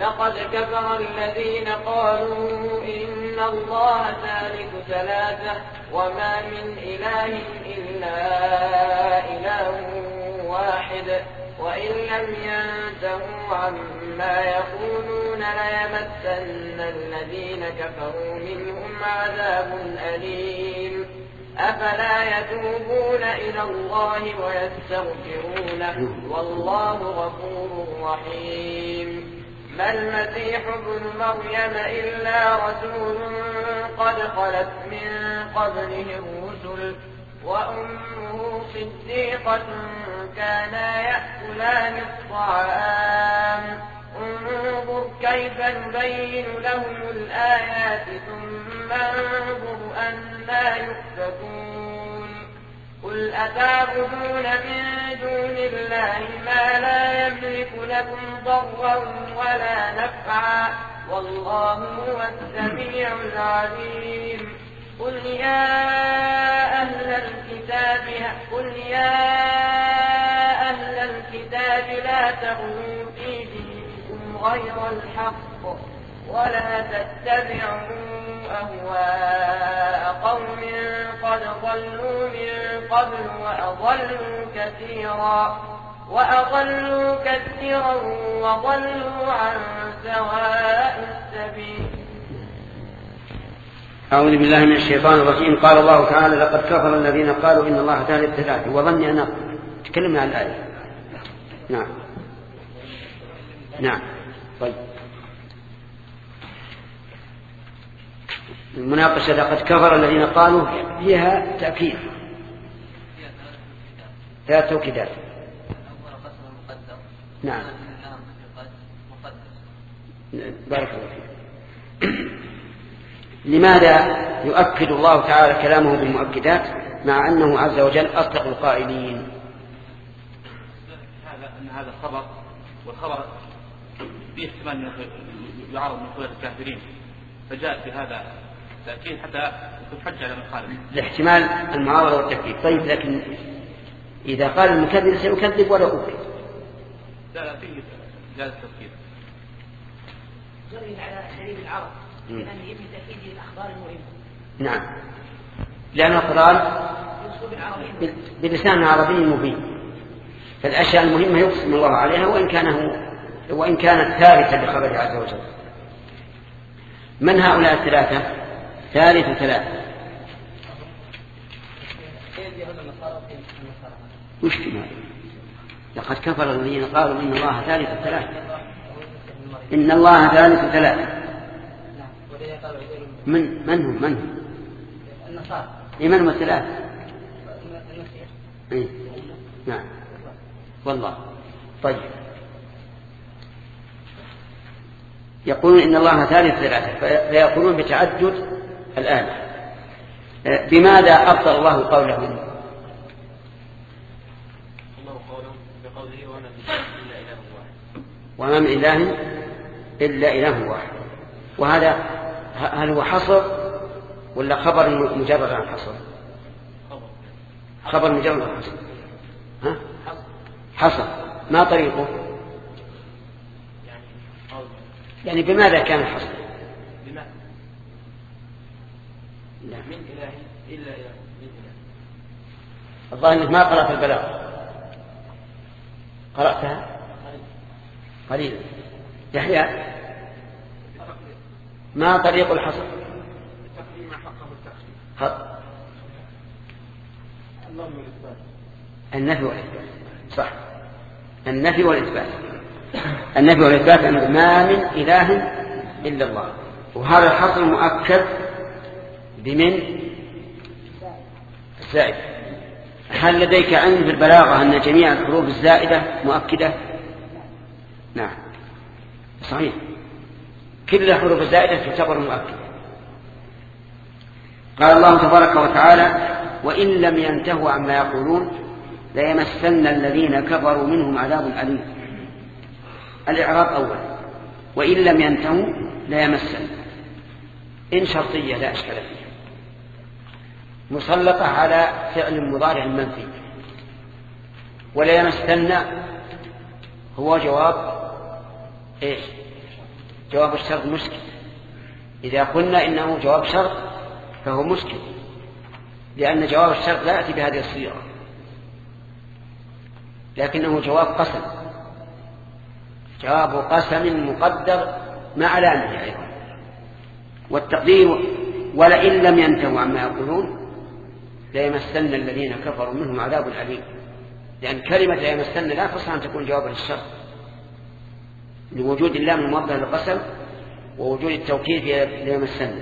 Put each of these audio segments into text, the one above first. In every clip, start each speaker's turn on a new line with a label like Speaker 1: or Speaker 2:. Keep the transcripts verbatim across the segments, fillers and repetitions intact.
Speaker 1: لقد كفر الذين قالوا إن الله ثالث ثلاثة وما من إله إلا إله واحد وإن لم ينتهوا عما يقولون ليمسن الذين كفروا منهم عذاب أليم أفلا يتوبون إلى الله ويستغفرونه والله غفور رحيم ما المسيح ابن مريم إلا رسول قد خلت من قبله الرسل وأمه صديقة كانا يأكلان الطعام انظر كيف نبين لهم الآيات ثم انظر أنا يؤفكون قل أتعبدون من دون الله ما لا يملك لكم ضرا ولا نفعا والله هو السميع العليم قل يا أهل الكتاب قل يا أهل الكتاب لا تغلوا في دينكم غير الحق ولا تتبعوا أهواء قوم قد ضلوا من قبل وأضلوا كثيرا وأضلوا كثيرا وضلوا عن سواء السبيل.
Speaker 2: أعوذ بالله من الشيطان الرجيم. قال الله تعالى لقد كفر الذين قالوا إن الله ثالث ثلاثة وظني أنا تكلمنا عن الآية. نعم نعم طيب المناقشة لقد كفر الذين قالوا فيها تأكيد ثلاث توكيدات. نعم بارك الله فيك. لماذا يؤكد الله تعالى كلامه بالمؤكدات مع أنه عز وجل أصدق القائلين؟
Speaker 3: هذا أن هذا خبر والخبر فيه احتمال يعرض من قبل الكافرين فجاء في هذا تأكيد حتى يكون حجة على من خالف
Speaker 2: الاحتمال المعارضة والتأكيد. طيب لكن إذا قال المكذب سيكذب ولا أكد.
Speaker 3: لا لا فيه جاز التفكير
Speaker 4: جرد على سبيل العرض لأن يبني تأكيد الأخبار المهمة.
Speaker 2: نعم لأن القرآن بلسان عربي مبين فالأشياء المهمة يقسم الله عليها وإن كانه وإن كانت ثابتة بخبره عز وجل. من هؤلاء الثلاثة؟ ثالث ثلاثة وش كما لقد كفر الذين قالوا إن الله ثالث ثلاثة إن الله ثالث ثلاثة من من هم من هم
Speaker 4: النصارى
Speaker 2: من هم الثلاثة؟ إيه؟ نعم والله. طيب يقولون إن الله ثالث ثلاثة فيقولون بتعدد الآلة. بماذا أبطل الله قولهم؟ وما من إله إلا إله واحد. وهذا هل هو حصر ولا خبر مجرد عن حصر؟ خبر مجرد عن حصر. ها؟ حصر. ما طريقه؟ يعني بماذا كان الحصر؟
Speaker 3: بماذا؟ لا. من إله إلا إله من إله.
Speaker 2: الظاهر أنك ما قرأت البلاغة. قرأتها؟ قليلا. يحيى ما طريق الحصر؟
Speaker 3: التقديم حقه التأخير.
Speaker 2: حق.
Speaker 3: النفي والإثبات.
Speaker 2: النفي والإثبات صح. النفي والإثبات. النفي والإثبات أنه ما من إله إلا الله. وهذا الحصر مؤكد بمن الزائد. هل لديك علم في البلاغة أن جميع الحروف الزائدة مؤكدة؟ نعم صحيح كل الحروف الزائدة تعتبر مؤكدة. قال الله تبارك وتعالى وإن لم ينتهوا عما يقولون ليمسن الذين كفروا منهم عذاب أليم. الإعراب أول وإن لم ينتهوا ليمسن إن شرطية لا أشكال فيها مسلطة على فعل مضارع منفي. ولا يمسن هو جواب إيش جواب الشرط مشكل. إذا قلنا إنه جواب شرط فهو مشكل، لأن جواب الشرط لا يأتي بهذه الصيغة، لكنه جواب قسم، جواب قسم مقدر مع لامه أيضا. والتقدير ولئن لم ينتهوا عما يقولون ليمسن الذين كفروا منهم عذاب أليم، لأن كلمة ليمسن لا تصح أن تكون جوابا للشرط لوجود اللام الموضح للقسم ووجود التوكيد في ليمسن.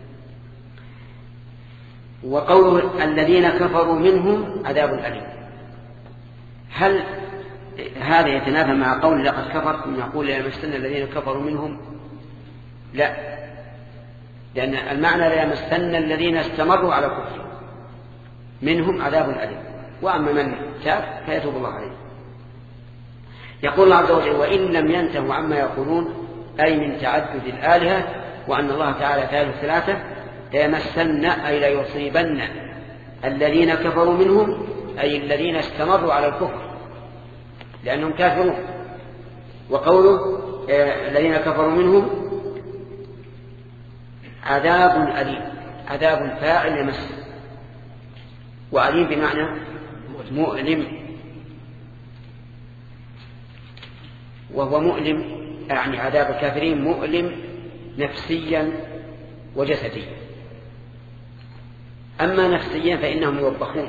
Speaker 2: وقوله الذين كفروا منهم عذاب أليم، هل هذا يتنافى مع قول لقد كفرتم يقول ليمسن الذين كفروا منهم؟ لا، لأن المعنى ليمسن الذين استمروا على كفر منهم عذاب أليم، وأما من تاب فيتوب الله عليه. يقول الله عز وجل وإن لم ينتهوا عما يقولون، أي من تعدد الآلهة وأن الله تعالى ثالث ثلاثة، ليمسن أي ليصيبن الذين كفروا منهم، أي الذين استمروا على الكفر لأنهم كافرون. وقوله الذين كفروا منهم عذاب أليم، عذاب فاعل يمس، وأليم بمعنى مؤلم، وهو مؤلم يعني عذاب الكافرين مؤلم نفسيا وجسديا. أما نفسيا فإنهم يوبخون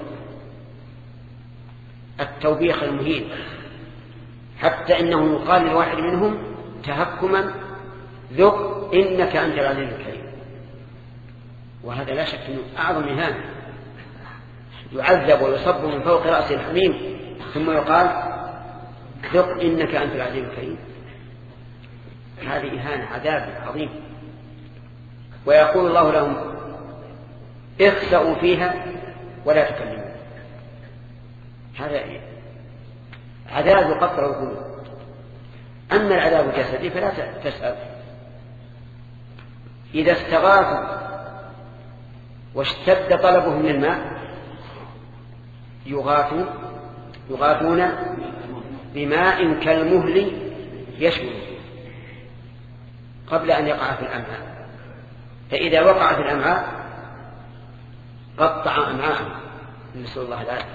Speaker 2: التوبيخ المهين، حتى إنه يقال لواحد منهم تهكما ذق إنك أنت العزيز الكريم، وهذا لا شك أنه أعظم إهانة، يعذب ويصب من فوق رأسه الحميم ثم يقال ذق إنك أنت العزيز الكريم، هذه إهانة عذاب عظيم. ويقول الله لهم اخسأوا فيها ولا تكلموا، هذا عذاب قطر القلوب. أما العذاب الجسدي فلا تسأل، إذا استغاثوا واشتد طلبهم للماء يغاثوا يغاثون بماء كالمهل يشوي قبل أن يقع في الأمعاء، فإذا وقع في الأمعاء قطع أمعاءهم، نسأل الله العافية.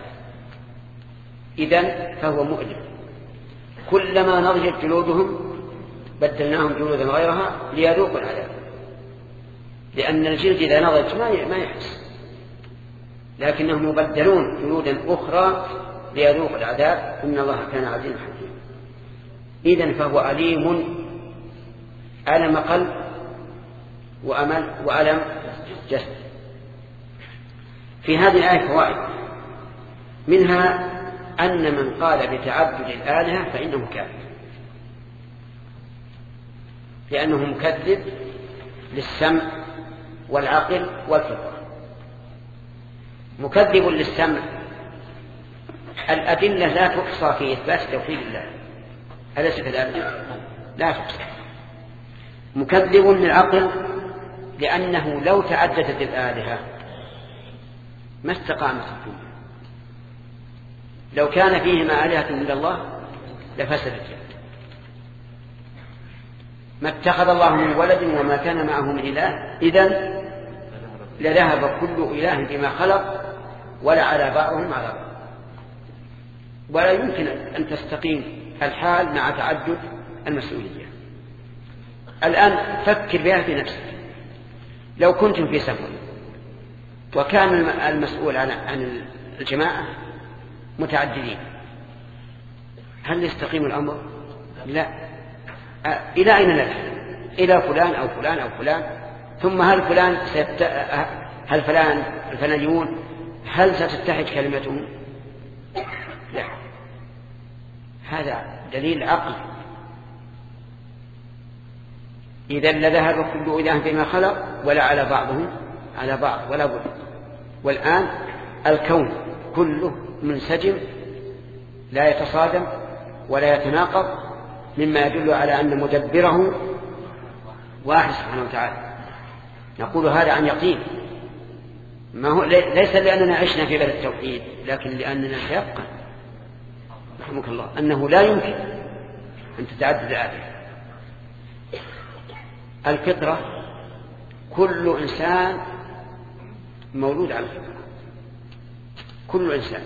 Speaker 2: إذن فهو مؤلم، كلما نضجت جلودهم بدلناهم جلودا غيرها ليذوقوا العذاب، لأن الجلد إذا نضج ما يحس، لكنهم يبدلون جلودا أخرى ليذوقوا العذاب، إن الله كان عزيزا حكيما. إذن فهو أليم، ألم قلب وأمل وألم جسد. في هذه الآية فوائد، منها أن من قال بتعدد الآلهة فإنه كافر، لأنه مكذب للسمع والعقل والفطرة. مكذب للسمع، الأدلة لا تحصى في إثبات توحيد الله، أليس كذلك؟ لا تحصى. مكذب للعقل، لأنه لو تعددت الآلهة ما استقامت الدنيا، لو كان فيهما آلهة إلا الله لفسدت، ما اتخذ الله من ولد وما كان معه من إله، إذن لذهب كل إله بما خلق ولا على بعضهم على بعض، ولا يمكن أن تستقيم الحال مع تعدد المسؤولية. الآن فكر بها في نفسك، لو كنتم في سفر وكان المسؤول عن الجماعة متعددين، هل يستقيم الأمر؟ لا. إلى أين نذهب؟ إلى فلان أو فلان أو فلان، ثم هل فلان سيت... هل فلان الفلانيون هل ستتحد كلمتهم؟ لا. هذا دليل عقلي. إذا لذهب كل إله بما خلق ولا على بعضهم على بعض ولا بد. والآن الكون كله منسجم لا يتصادم ولا يتناقض، مما يدل على أن مدبره واحد سبحانه وتعالى. نقول هذا عن يقين، ما هو ليس لأننا عشنا في بلد التوحيد، لكن لأننا سيبقى رحمك الله أنه لا يمكن أن تتعدد الآلهة. الفطرة كل إنسان مولود على الفطرة، كل إنسان،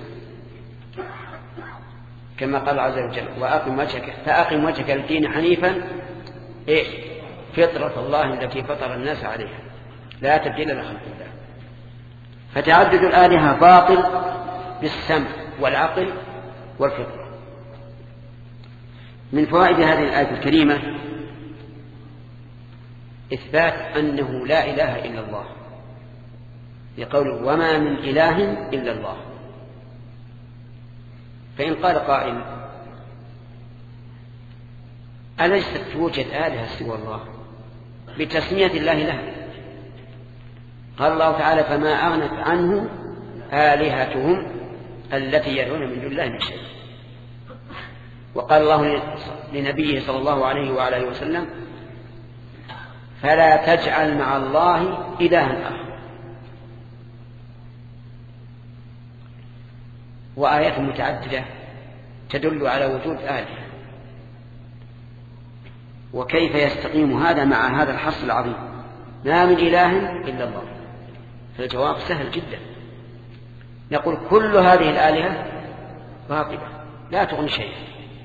Speaker 2: كما قال عز وجل وأقم وجهك فأقم وجهك للدين حنيفا إيه؟ فطرة الله التي فطر الناس عليها لا تبديل لخلق الله. فتعدد الآلهة باطل بالسمع والعقل والفطرة. من فوائد هذه الآية الكريمة إثبات أنه لا إله إلا الله، لقوله وما من إله إلا الله. فإن قال قائل أليست توجد آلهة سوى الله بتسمية الله لها؟ قال الله تعالى فما أغنت عنه آلهتهم التي يدعون من دون الله من شيء. وقال الله لنبيه صلى الله عليه وعلى وسلم فلا تجعل مع الله إلها آخر. وآيات متعددة تدل على وجود آلهة. وكيف يستقيم هذا مع هذا الحصر العظيم ما من إله إلا الله؟ فالجواب سهل جدا، نقول كل هذه الآلهة باطلة لا تغني شيئا.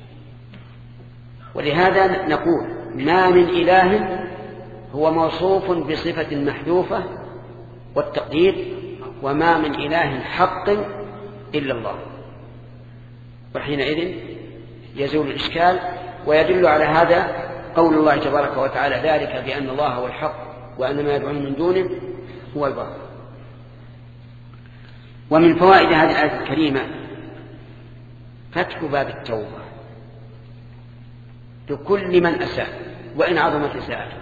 Speaker 2: ولهذا نقول ما من إله هو موصوف بصفة محذوفة والتقدير وما من إله حق إلا الله. وحينئذ يزول الإشكال. ويدل على هذا قول الله تبارك وتعالى ذلك بأن الله هو الحق وأن ما يدعون من دونه هو الباطل. ومن فوائد هذه الآية الكريمة فتح باب التوبة لكل من أساء وإن عظمت إساءته،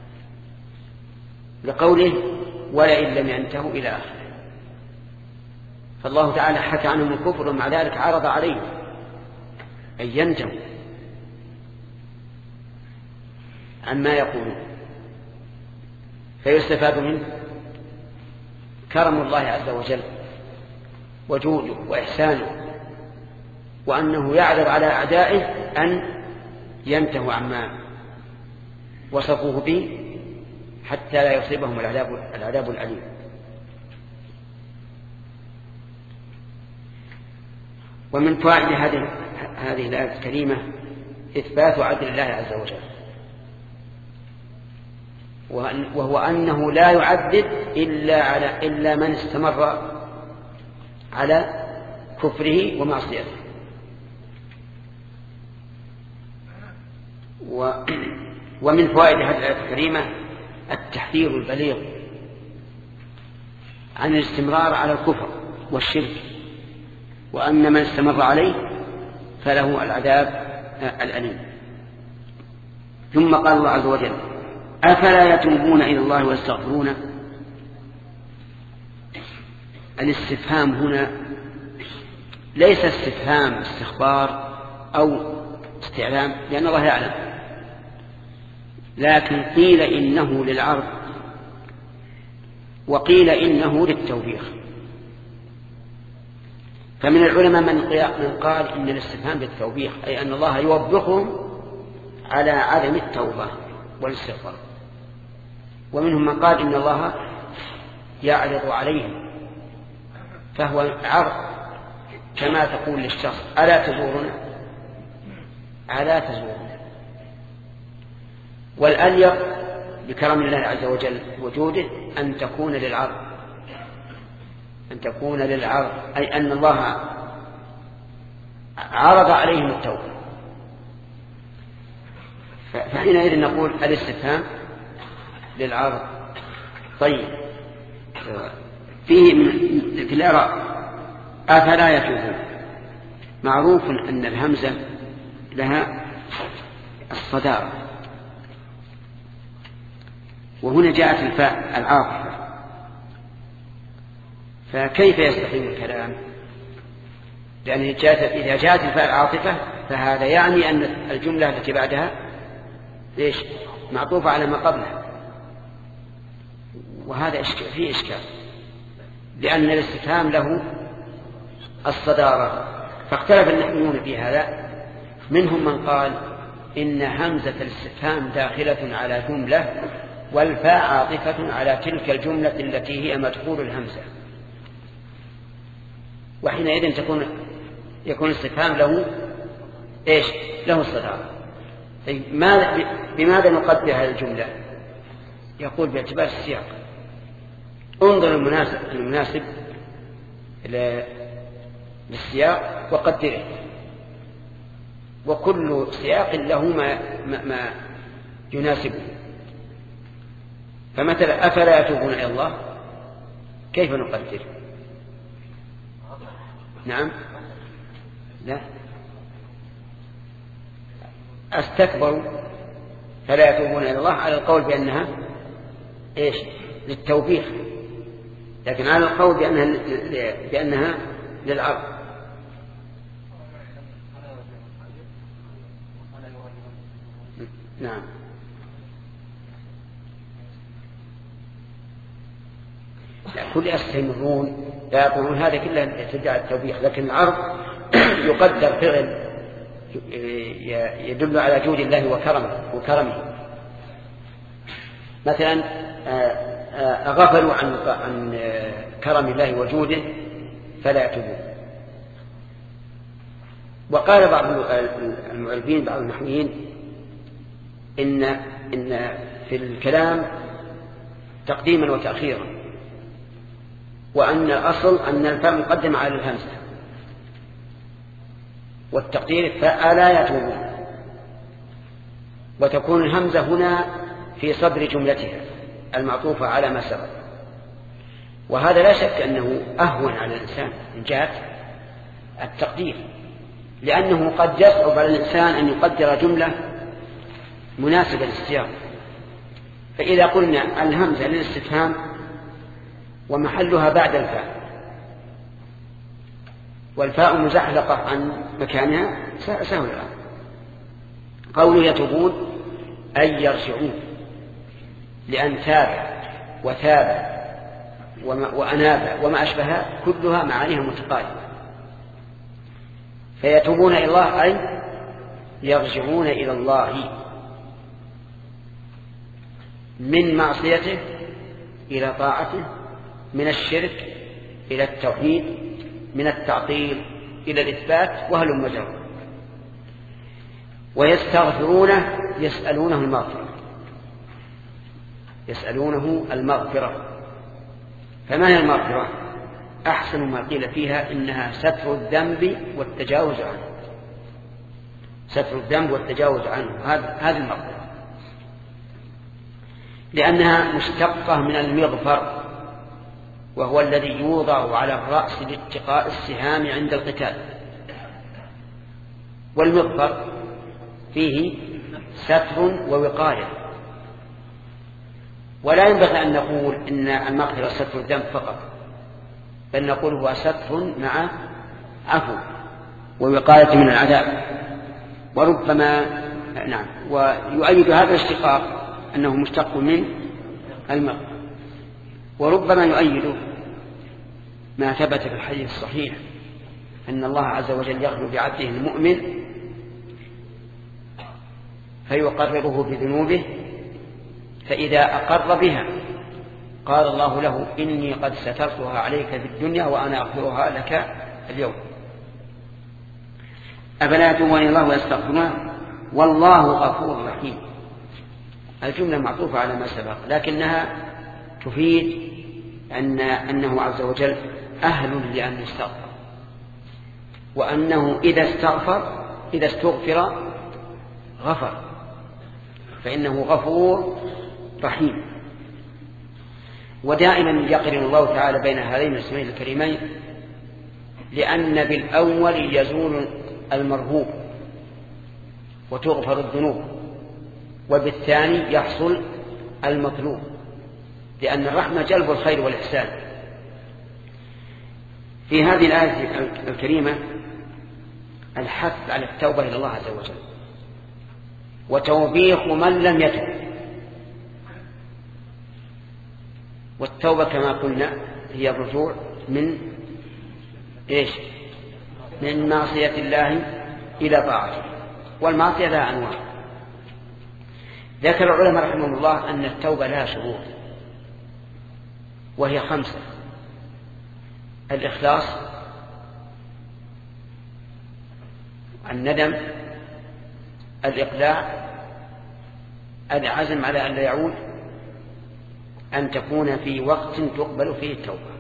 Speaker 2: لقوله ولئن لم ينتهوا إلى آخره. فالله تعالى حكى عنهم الكفر ومع ذلك عرض عليه أن ينتهوا عما يقولون. فيستفاد منه كرم الله عز وجل وجوده وإحسانه، وأنه يعرض على أعدائه أن ينتهوا عما وصفوه به حتى لا يصيبهم العذاب, العذاب الأليم. ومن فوائد هذه هذه الآية الكريمة إثبات عدل الله عز وجل، وهو أنه لا يعذب إلا على إلا من استمر على كفره ومعصيته. ومن فوائد هذه الآية الكريمة التحذير البليغ عن الاستمرار على الكفر والشرك، وأن من استمر عليه فله العذاب الأليم. ثم قال الله عز وجل أفلا يتوبون إلى الله ويستغفرونه. الاستفهام هنا ليس استفهام استخبار أو استعلام لأن الله يعلم، لكن قيل إنه للعرض وقيل إنه للتوبيخ. فمن العلماء من قال إن الاستفهام بالتوبيخ أي أن الله يوبخهم على عدم التوبة والاستغفار، ومنهم من قال إن الله يعرض عليهم فهو عرض كما تقول للشخص ألا تزورنا ألا تزورنا. والأليق بكرم الله عز وجل وجوده أن تكون للعرض أن تكون للعرض أي أن الله عرض عليهم التوبة. فحينئذ نقول الاستفهام للعرض. طيب فيه في الإعراب أفلا يتوبون. معروف أن الهمزة لها الصدارة، وهنا جاءت الفاء العاطفة، فكيف يستقيم الكلام؟ لأن إذا جاءت الفاء العاطفة فهذا يعني أن الجملة التي بعدها ليش معطوفة على ما قبلها، وهذا إشكال فيه إشكال، لأن الاستفهام له الصدارة. فاختلف النحويون في هذا، منهم من قال إن همزة الاستفهام داخلة على جملة والفاء عاطفة على تلك الجملة التي هي مدخول الهمزة، وحينئذ تكون يكون الاستفهام له إيش؟ له الصدارة. بماذا نقدر هذه الجملة؟ يقول باعتبار السياق. انظر المناسب المناسب للسياق وقدره، وكل سياق له ما, ما يناسبه. فمثلا أفلا يتوبون إلى الله، كيف نقدر؟ نعم لا استكبروا فلا يتوبون إلى الله على القول بأنها إيش؟ للتوبيخ، لكن على القول بأنها, بأنها للعرض. نعم لا كل يستمرون لا يقولون هذا كله تدعى التوبيخ، لكن العرض يقدر فعل يدل على جود الله وكرمه وكرمه. مثلا غفلوا عن عن كرم الله وجوده فلا يتوبون. وقال بعض المعربين بعض النحويين إن إن في الكلام تقديما وتأخيرا، وأن الأصل أن الفاء مقدم على الهمزة، والتقدير فألا يتوبون، وتكون الهمزة هنا في صدر جملتها المعطوفة على ما سبق. وهذا لا شك أنه أهون على الإنسان من جهة التقدير، لأنه قد يصعب على الإنسان أن يقدر جملة مناسبة للسياق. فإذا قلنا الهمزة للاستفهام ومحلها بعد الفاء، والفاء مزحلقة عن مكانها، سهل الآن. قوله يتوبون أي يرجعون، لأن تاب وتاب وأناب وما أشبهها كلها معانيها متقاربة. فيتوبون إلى الله أي يرجعون إلى الله من معصيته إلى طاعته، من الشرك إلى التوحيد، من التعطيل إلى الإثبات، وهلم جرا. ويستغفرونه يسألونه المغفرة، يسألونه المغفرة. فما هي المغفرة؟ أحسن ما قيل فيها إنها ستر الذنب والتجاوز عنه، ستر الذنب والتجاوز عنه، هذه المغفرة، لأنها مشتقة من المغفر، وهو الذي يوضع على الرأس لاتقاء السهام عند القتال. والمغفر فيه ستر ووقاية، ولا ينبغي أن نقول إن المغفرة ستر الذنب فقط، بل نقول هو ستر مع عفو ووقاية من العذاب. وربما نعم ويؤيد هذا الاشتقاق أنه مشتق من المغفرة. وربما يؤيد ما ثبت في الحديث الصحيح أن الله عز وجل يغفر بعبده المؤمن فيقرره بذنوبه، فإذا أقر بها قال الله له إني قد سترتها عليك في الدنيا وأنا أغفرها لك اليوم. أفلا يتوبون إلى الله ويستغفرونه والله غفور رحيم. الجملة معطوفة على ما سبق، لكنها تفيد أن أنه عز وجل أهل لأن يستغفر، وأنه إذا استغفر إذا استغفر غفر، فإنه غفور رحيم. ودائما يقرن الله تعالى بين هذين الاسمين الكريمين، لأن بالأول يزول المرهوب وتغفر الذنوب، وبالثاني يحصل المطلوب، لأن الرحمة جلب الخير والإحسان. في هذه الآية الكريمة الحث على التوبة إلى الله عز وجل، وتوبيخ من لم يتب. والتوبة كما قلنا هي الرجوع من إيش؟ من معصية الله إلى طاعته. والمعصية لها أنواع، ذكر العلماء رحمهم الله أن التوبة لها شروط وهي خمسة: الإخلاص، الندم، الإقلاع، العزم على أن لا يعود، أن تكون في وقت تقبل فيه التوبة.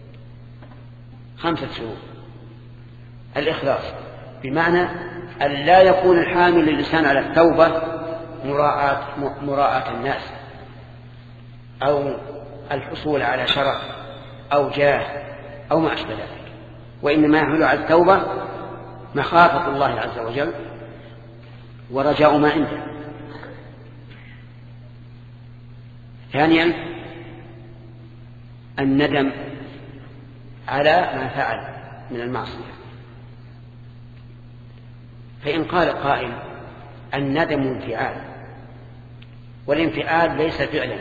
Speaker 2: خمسة شروط. الإخلاص بمعنى أن لا يكون الحامل للإنسان على التوبة مراءة, مراءة الناس أو الحصول على شرف أو جاه أو ما أشبه ذلك، وإنما يحمل على التوبة مخافة الله عز وجل ورجاء ما عنده. ثانيا الندم على ما فعل من المعصية. فإن قال قائل الندم انفعال والانفعال ليس فعلا،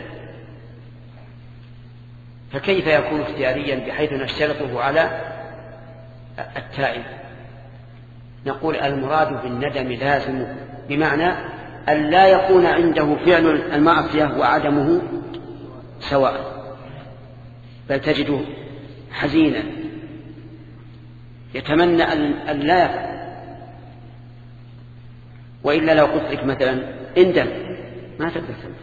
Speaker 2: فكيف يكون اختياريا بحيث نشترطه على التائب؟ نقول المراد بالندم لازم، بمعنى أن لا يكون عنده فعل المعصية وعدمه سواء، بل تجده حزينا يتمنى أن لا يفعل. وإلا لو قلت لك مثلا اندم ما تقدر تندم،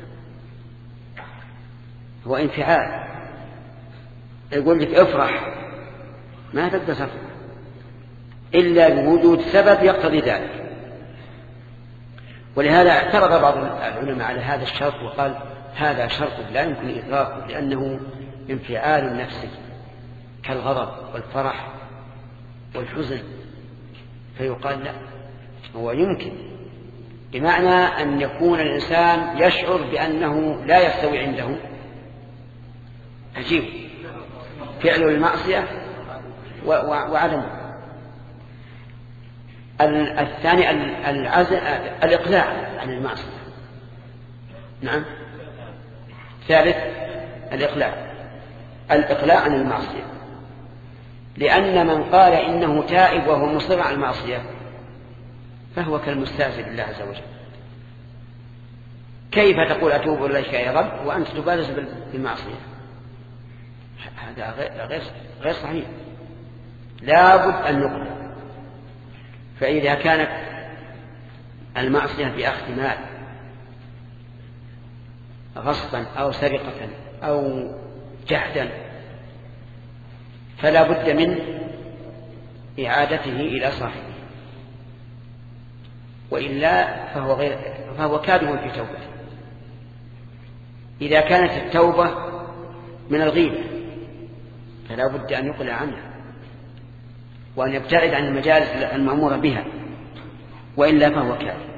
Speaker 2: هو انفعال. يقول لك افرح ما تقدر تفرح إلا بوجود سبب يقتضي ذلك. ولهذا اعترض بعض العلماء على هذا الشرط وقال هذا شرط لا يمكن إطلاقه لأنه انفعال نفسي كالغضب والفرح والحزن، فيقال لا، هو يمكن، بمعنى أن يكون الإنسان يشعر بأنه لا يستوي عنده عجيب فعل المعصية وعدمه. الثاني الإقلاع عن المعصية. نعم. ثالث الإقلاع الإقلاع عن المعصية، لأن من قال إنه تائب وهو مصر على المعصية فهو كالمستهزئ بالله عز وجل. كيف تقول أتوب إليك يا رب وأنت تبارز بالمعصية؟ هذا غير غير صحيح، لا بد أن يقلع. فإذا كانت المعصية بأخذ مال غصبا أو سرقة أو جحدا فلا بد من إعادته إلى صاحبه، وإلا فهو, غير فهو كاذب في توبته. إذا كانت التوبة من الغيبة فلا بد أن يقلع عنها وأن يبتعد عن المجالس المأمورة بها، وإلا فهو كاذب،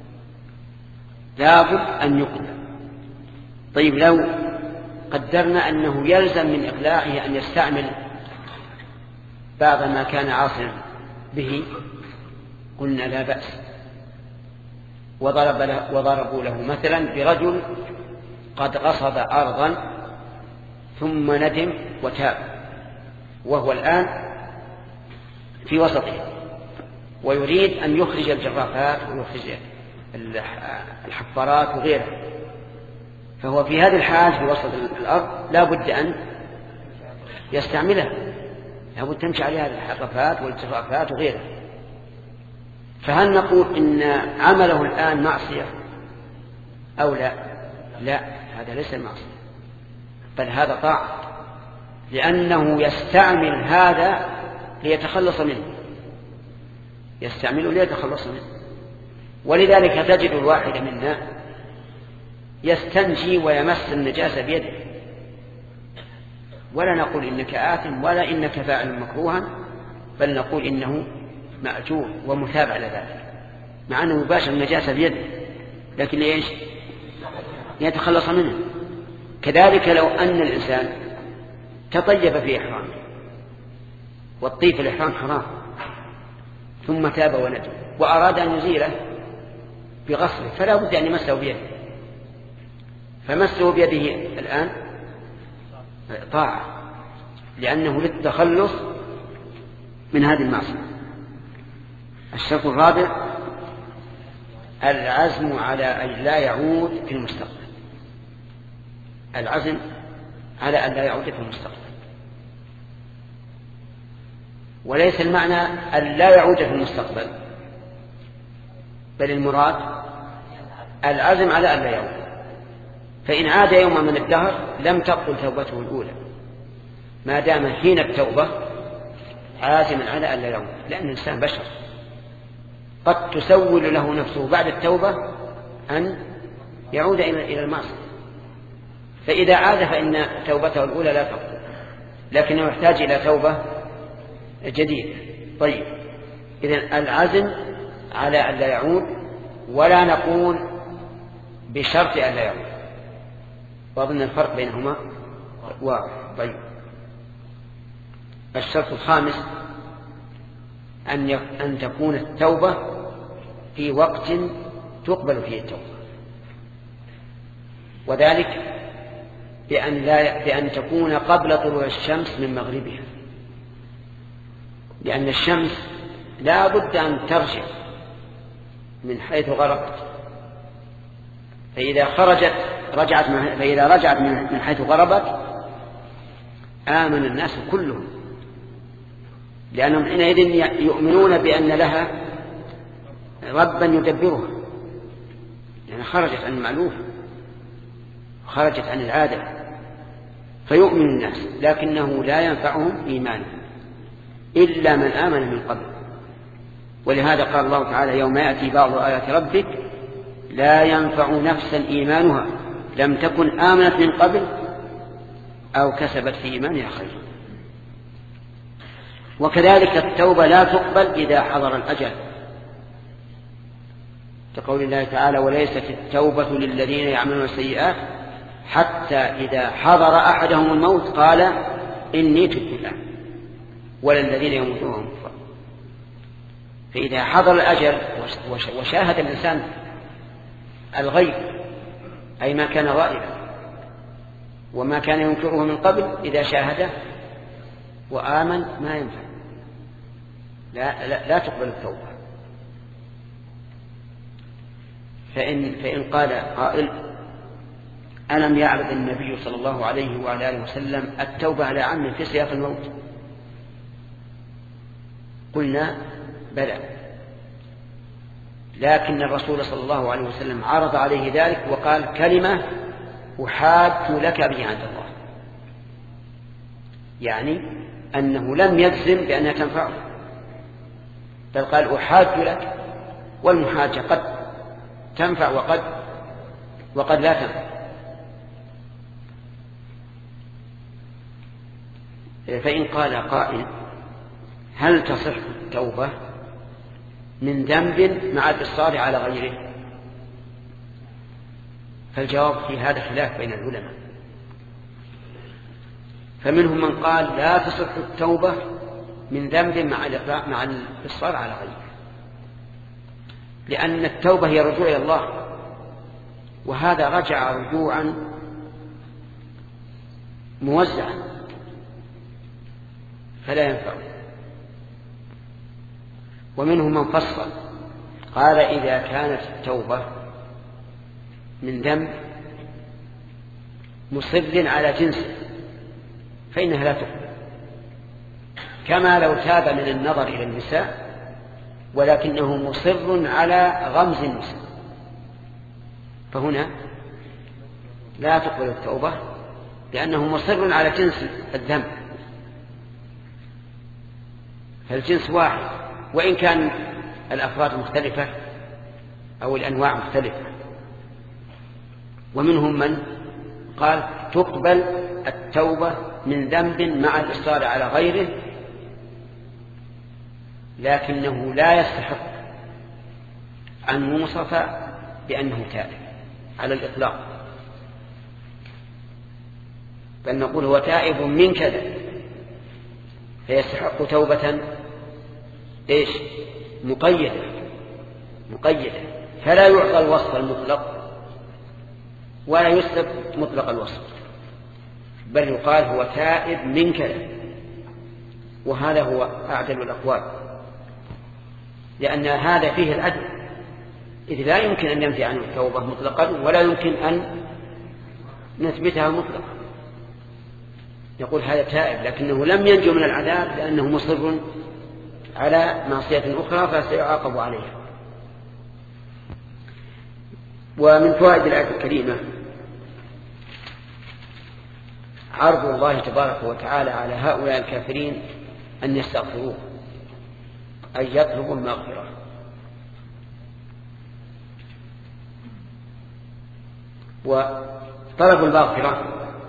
Speaker 2: لا بد أن يقلع. طيب لو قدرنا أنه يلزم من إقلاعه أن يستعمل بعض ما كان عاصيا به، قلنا لا بأس. وضرب له وضربوا له مثلا برجل قد غصب أرضا ثم ندم وتاب وهو الآن في وسطه ويريد أن يخرج الجرافات ويخرج الحفارات وغيرها، فهو في هذه الحال في وسط الأرض لا بد أن يستعملها، لا بد تمشي عليها الحرفات والجرافات وغيرها. فهل نقول إن عمله الآن معصية أو لا؟ لا، هذا ليس معصية، بل هذا طاعة، لأنه يستعمل هذا ليتخلص منه، يستعمله ليتخلص منه. ولذلك تجد الواحد منا يستنجي ويمس النجاسة بيده، ولا نقول إنك آثم ولا إنك فاعل مكروها، بل نقول إنه مأجور ومثاب على ذلك، مع أنه يباشر النجاسة بيده، لكن ليش؟ يتخلص منه. كذلك لو أن الإنسان تطيب في إحرامه، والطيب في الإحرام حرام، ثم تاب وندم وأراد أن يزيله بغسله، فلا بد أن يمسه بيده، فمسه بيده الآن طاعة، لأنه للتخلص من هذه المعصية. الشرط الرابع العزم على أن لا يعود في المستقبل، العزم على أن لا يعود في المستقبل، وليس المعنى أن لا يعود في المستقبل، بل المراد العزم على أن لا يعود. فإن عاد يوما من الدهر لم تقبل توبته الأولى، ما دام حين التوبة عازما على أن لا يعود، لأن الإنسان بشر قد تسول له نفسه بعد التوبة أن يعود إلى المعصية، فإذا عاد فإن توبته الأولى لا تقبل، لكنه يحتاج إلى توبة جديدة. طيب، إذن العزم على أن لا يعود، ولا نقول بشرط أن لا يعود، وأظن الفرق بينهما واضح. طيب، الشرط الخامس أن أن تكون التوبة في وقت تقبل فيه التوبة، وذلك بأن, لا بأن تكون قبل طلوع الشمس من مغربها، لأن الشمس لا بد أن ترجع من حيث غربت، فإذا خرجت رجعت فإذا رجعت من حيث غربت آمن الناس كلهم، لأنهم حينئذ يؤمنون بأن لها ربا يدبرها، يعني خرجت عن المألوف، خرجت عن العادة، فيؤمن الناس، لكنه لا ينفعهم إيمانهم إلا من آمن من قبل. ولهذا قال الله تعالى: يوم يأتي بعض آيات ربك لا ينفع نفسا إيمانها لم تكن آمنت من قبل أو كسبت في إيمانها خيرا. وكذلك التوبة لا تقبل إذا حضر الأجل، كقول الله تعالى: وليست التوبة للذين يعملون السيئات حتى إذا حضر أحدهم الموت قال إني تبت الآن، ولا الذين يموتون وهم كفار. فإذا حضر الأجل وشاهد الإنسان الغيب، أي ما كان غائبا وما كان ينكره من قبل، إذا شاهده وآمن ما ينفع، لا, لا, لا تقبل التوبة. فإن, فإن قال قائل: ألم يعرض النبي صلى الله عليه وعلى آله وسلم التوبة على عم في سياق الموت؟ قلنا: بلى، لكن الرسول صلى الله عليه وسلم عرض عليه ذلك وقال: كلمة أحاج لك بها عند الله، يعني أنه لم يجزم بأنها تنفعه، بل قال: أحاج لك، والمحاجة قد تنفع وقد وقد لا تنفع. فإن قال قائل: هل تصح التوبة من ذنب مع الإصرار على غيره؟ فالجواب في هذا خلاف بين العلماء، فمنهم من قال: لا تصح التوبة من ذنب مع الإصرار على غيره، لأن التوبة هي الرجوع إلى الله، وهذا رجع رجوعا موزعا فلا ينفع. ومنهم من فصل قال: إذا كانت التوبة من ذنب مصر على جنسه فإنها لا تقبل، كما لو تاب من النظر إلى النساء ولكنه مصر على غمز النساء، فهنا لا تقبل التوبة لأنه مصر على جنس الذنب، فالجنس واحد وإن كان الأفراد مختلفة أو الأنواع مختلفة. ومنهم من قال: تقبل التوبة من ذنب مع الإصرار على غيره، لكنه لا يستحق أن يوصف بأنه تائب على الإطلاق، بل نقول هو تائب من كذا، فيستحق توبة إيش؟ مقيدة مقيدة فلا يعطى الوصف المطلق ولا يسلب مطلق الوصف، بل يقال هو تائب من كذا، وهذا هو أعدل الأقوال، لأن هذا فيه العدل، إذ لا يمكن أن ننفي عنه التوبة مطلقا ولا يمكن أن نثبتها مطلقا. يقول هذا تائب لكنه لم ينجو من العذاب لأنه مصر على معصية أخرى فسيعاقب عليها. ومن فوائد الآية الكريمة عرض الله تبارك وتعالى على هؤلاء الكافرين أن يستغفروه أي يطلبوا المغفرة. وطلب المغفرة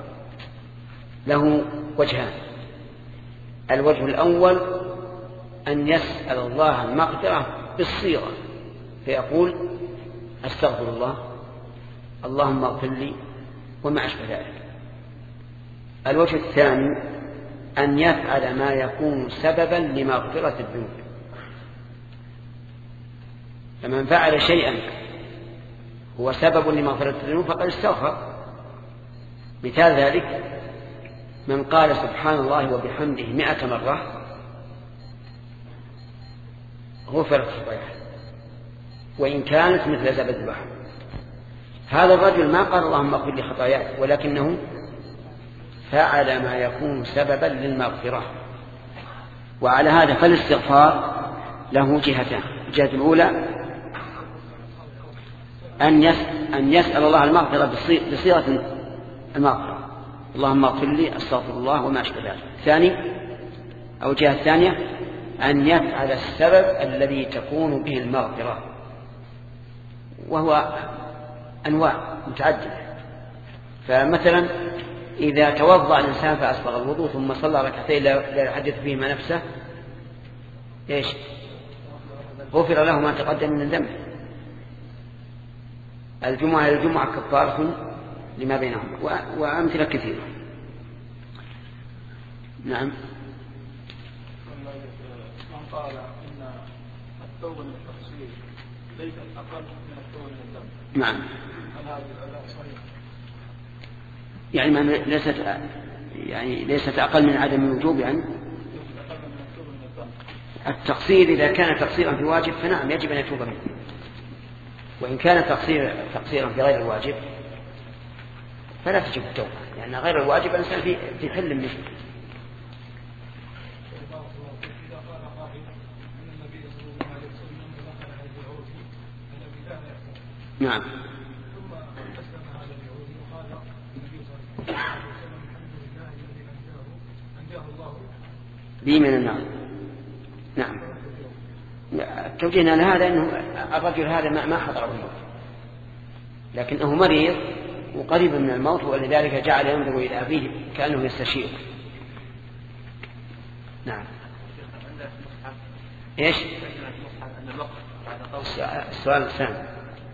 Speaker 2: له وجهان. الوجه الأول أن يسأل الله المغفرة بالصيغة فيقول أستغفر الله اللهم اغفر لي وما أشبه ذلك. الوجه الثاني أن يفعل ما يكون سببا لمغفرة الذنوب. فمن فعل شيئا هو سبب لمغفرة الذنوب فقد استغفر. مثال ذلك من قال سبحان الله وبحمده مئة مرة غفرت خطاياه وإن كانت مثل زبد البحر. هذا الرجل ما قال اللهم اغفر لي خطاياي ولكنه فعل ما يكون سببا للمغفرة. وعلى هذا فالاستغفار له جهتان. الجهة الأولى أن أن يسأل الله المغفرة بصيغة المغفرة اللهم اغفر لي أستغفر الله وما أشبه ذلك. ثاني أو الجهة الثانية أن يفعل السبب الذي تكون به المغفرة وهو أنواع متعددة. فمثلا إذا توضأ الإنسان فأسبغ الوضوء ثم صلى ركعتين لا يحدث فيهما نفسه إيش غفر له ما تقدم من ذنبه. الجمعة للجمعة كفارة لما بينهم وأمثلة كثيرة. نعم.
Speaker 5: من قال إن التوبة من التقصير ليست أقل من التوبة من الذنب.
Speaker 2: نعم.
Speaker 5: هل هذه الآية صحيحة؟
Speaker 2: يعني ما ليست يعني ليست أقل من عدم الوجوب يعني التقصير إذا كان تقصيرا في واجب فنعم يجب أن يتوب منه. وإن كان تقصير تقصيرا في غير الواجب فلا تجب التوبة لأن غير الواجب الإنسان في في حل منه. نعم. لي من النار. نعم. توجيهنا لهذا أنه الرجل هذا ما حضره الموت لكنه مريض وقريب من الموت ولذلك جعل ينظر إلى أبيه كأنه يستشير. نعم. إيش السؤال الثاني؟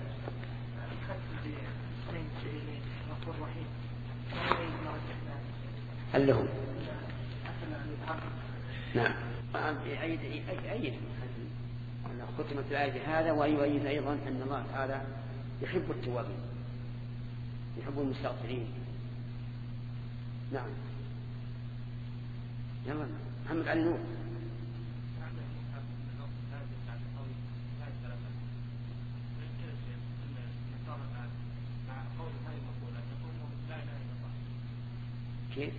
Speaker 2: اللي هو نعم أيد أيد ختمت الآية هذا ويؤيد أيضا أن الله تعالى يحب التوابين يحب المستغفرين. نعم. يلا محمد علي نور. كيف؟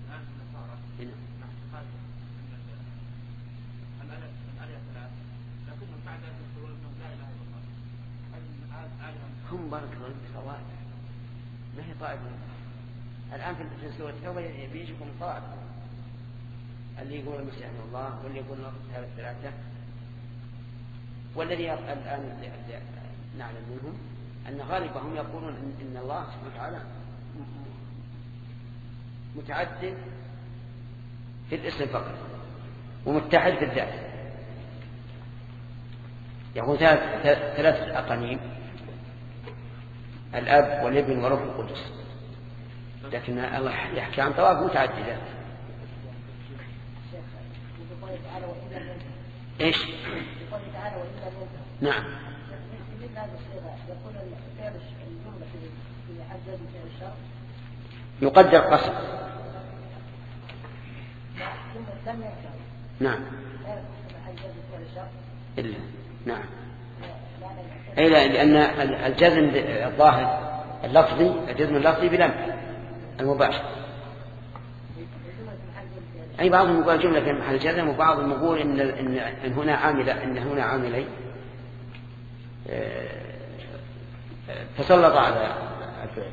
Speaker 2: هم بارك الله فيك خوات ما هي طائفة. الآن في سورة التوبة بيجيكم طائفة اللي يقول المسيح ابن الله واللي يقول هذا الثلاثة والذي الآن نعلم منهم أن غالبهم يقولون إن الله سبحانه وتعالى متعدد في الاسم فقط ومتحد في الذات. يقول ثلاثة أقانيم الأب والابن والروح القدس لكن الله يحكي عن طوائف متعددة. إيش؟ نعم. يقدر قصر. نعم. إلا. نعم. أي لا، لأن الجزم الظاهر اللفظي الجزم اللفظي بلم المباشر. أي بعضهم يقول جملة في محل جزم، وبعضهم يقول إن, إن, إن هنا عاملة إن هنا عاملين تسلط على الفعل.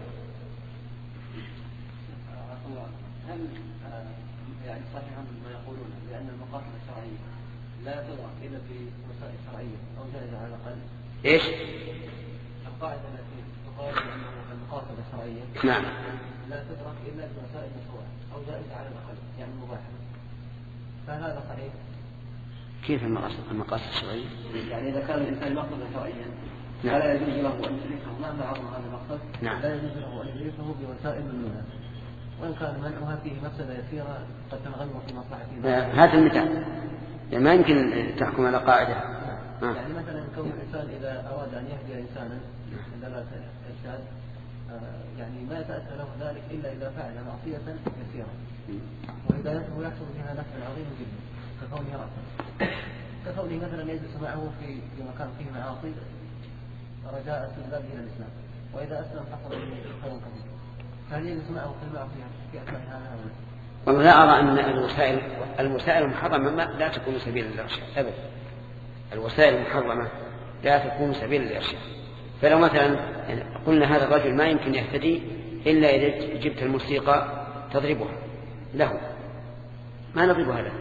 Speaker 6: هل يعني صحيح ما يقولون بأن المقاصد الشرعية لا تدرك إلا في مسائل شرعية أو جائزة على الأقل؟
Speaker 2: إيش؟
Speaker 6: القاعدة التي تقال بأن المقاصد الشرعية
Speaker 2: نعم
Speaker 6: لا تدرك إلا في مسائل مشروعة أو جائزة على الأقل يعني مباحة، فهذا صحيح؟
Speaker 2: كيف المقاصد المقاصد الشرعية؟
Speaker 6: يعني إذا كان الإنسان مقصدا شرعيا
Speaker 2: نعم.
Speaker 6: فلا يجوز له أن يدركه مهما عظم هذا المقصد.
Speaker 2: نعم.
Speaker 6: لا يجوز له أن يدركه بوسائل منها، وإن كان منعها فيه مفسدة يسيرة قد تنغمر في مصلحته.
Speaker 2: هذا المثال يعني ما يمكن تحكم على قاعدة.
Speaker 6: آه. يعني مثلا كون الإنسان إذا أراد أن يهدي إنسانا دلالة إرشاد آه يعني ما يتأتى له ذلك إلا إذا فعل معصية يسيرة وهدايته يحصل بها نفع عظيم جدا ككونه رأسا، ككونه مثلا يجلس معه في مكان فيه معاصي رجاء استجلابه إلى الإسلام، وإذا أسلم حصل منه خير كثير، فهل يجلس معه في المعصية في أثناء هذا؟
Speaker 2: والله لا أرى أن الوسائل الوسائل المحرمة لا تكون سبيل للإرشاد أبدا. الوسائل المحرمة لا تكون سبيل للإرشاد. فلو مثلا قلنا هذا الرجل ما يمكن يهتدي إلا إذا جبت الموسيقى تضربها له، ما نضربها له،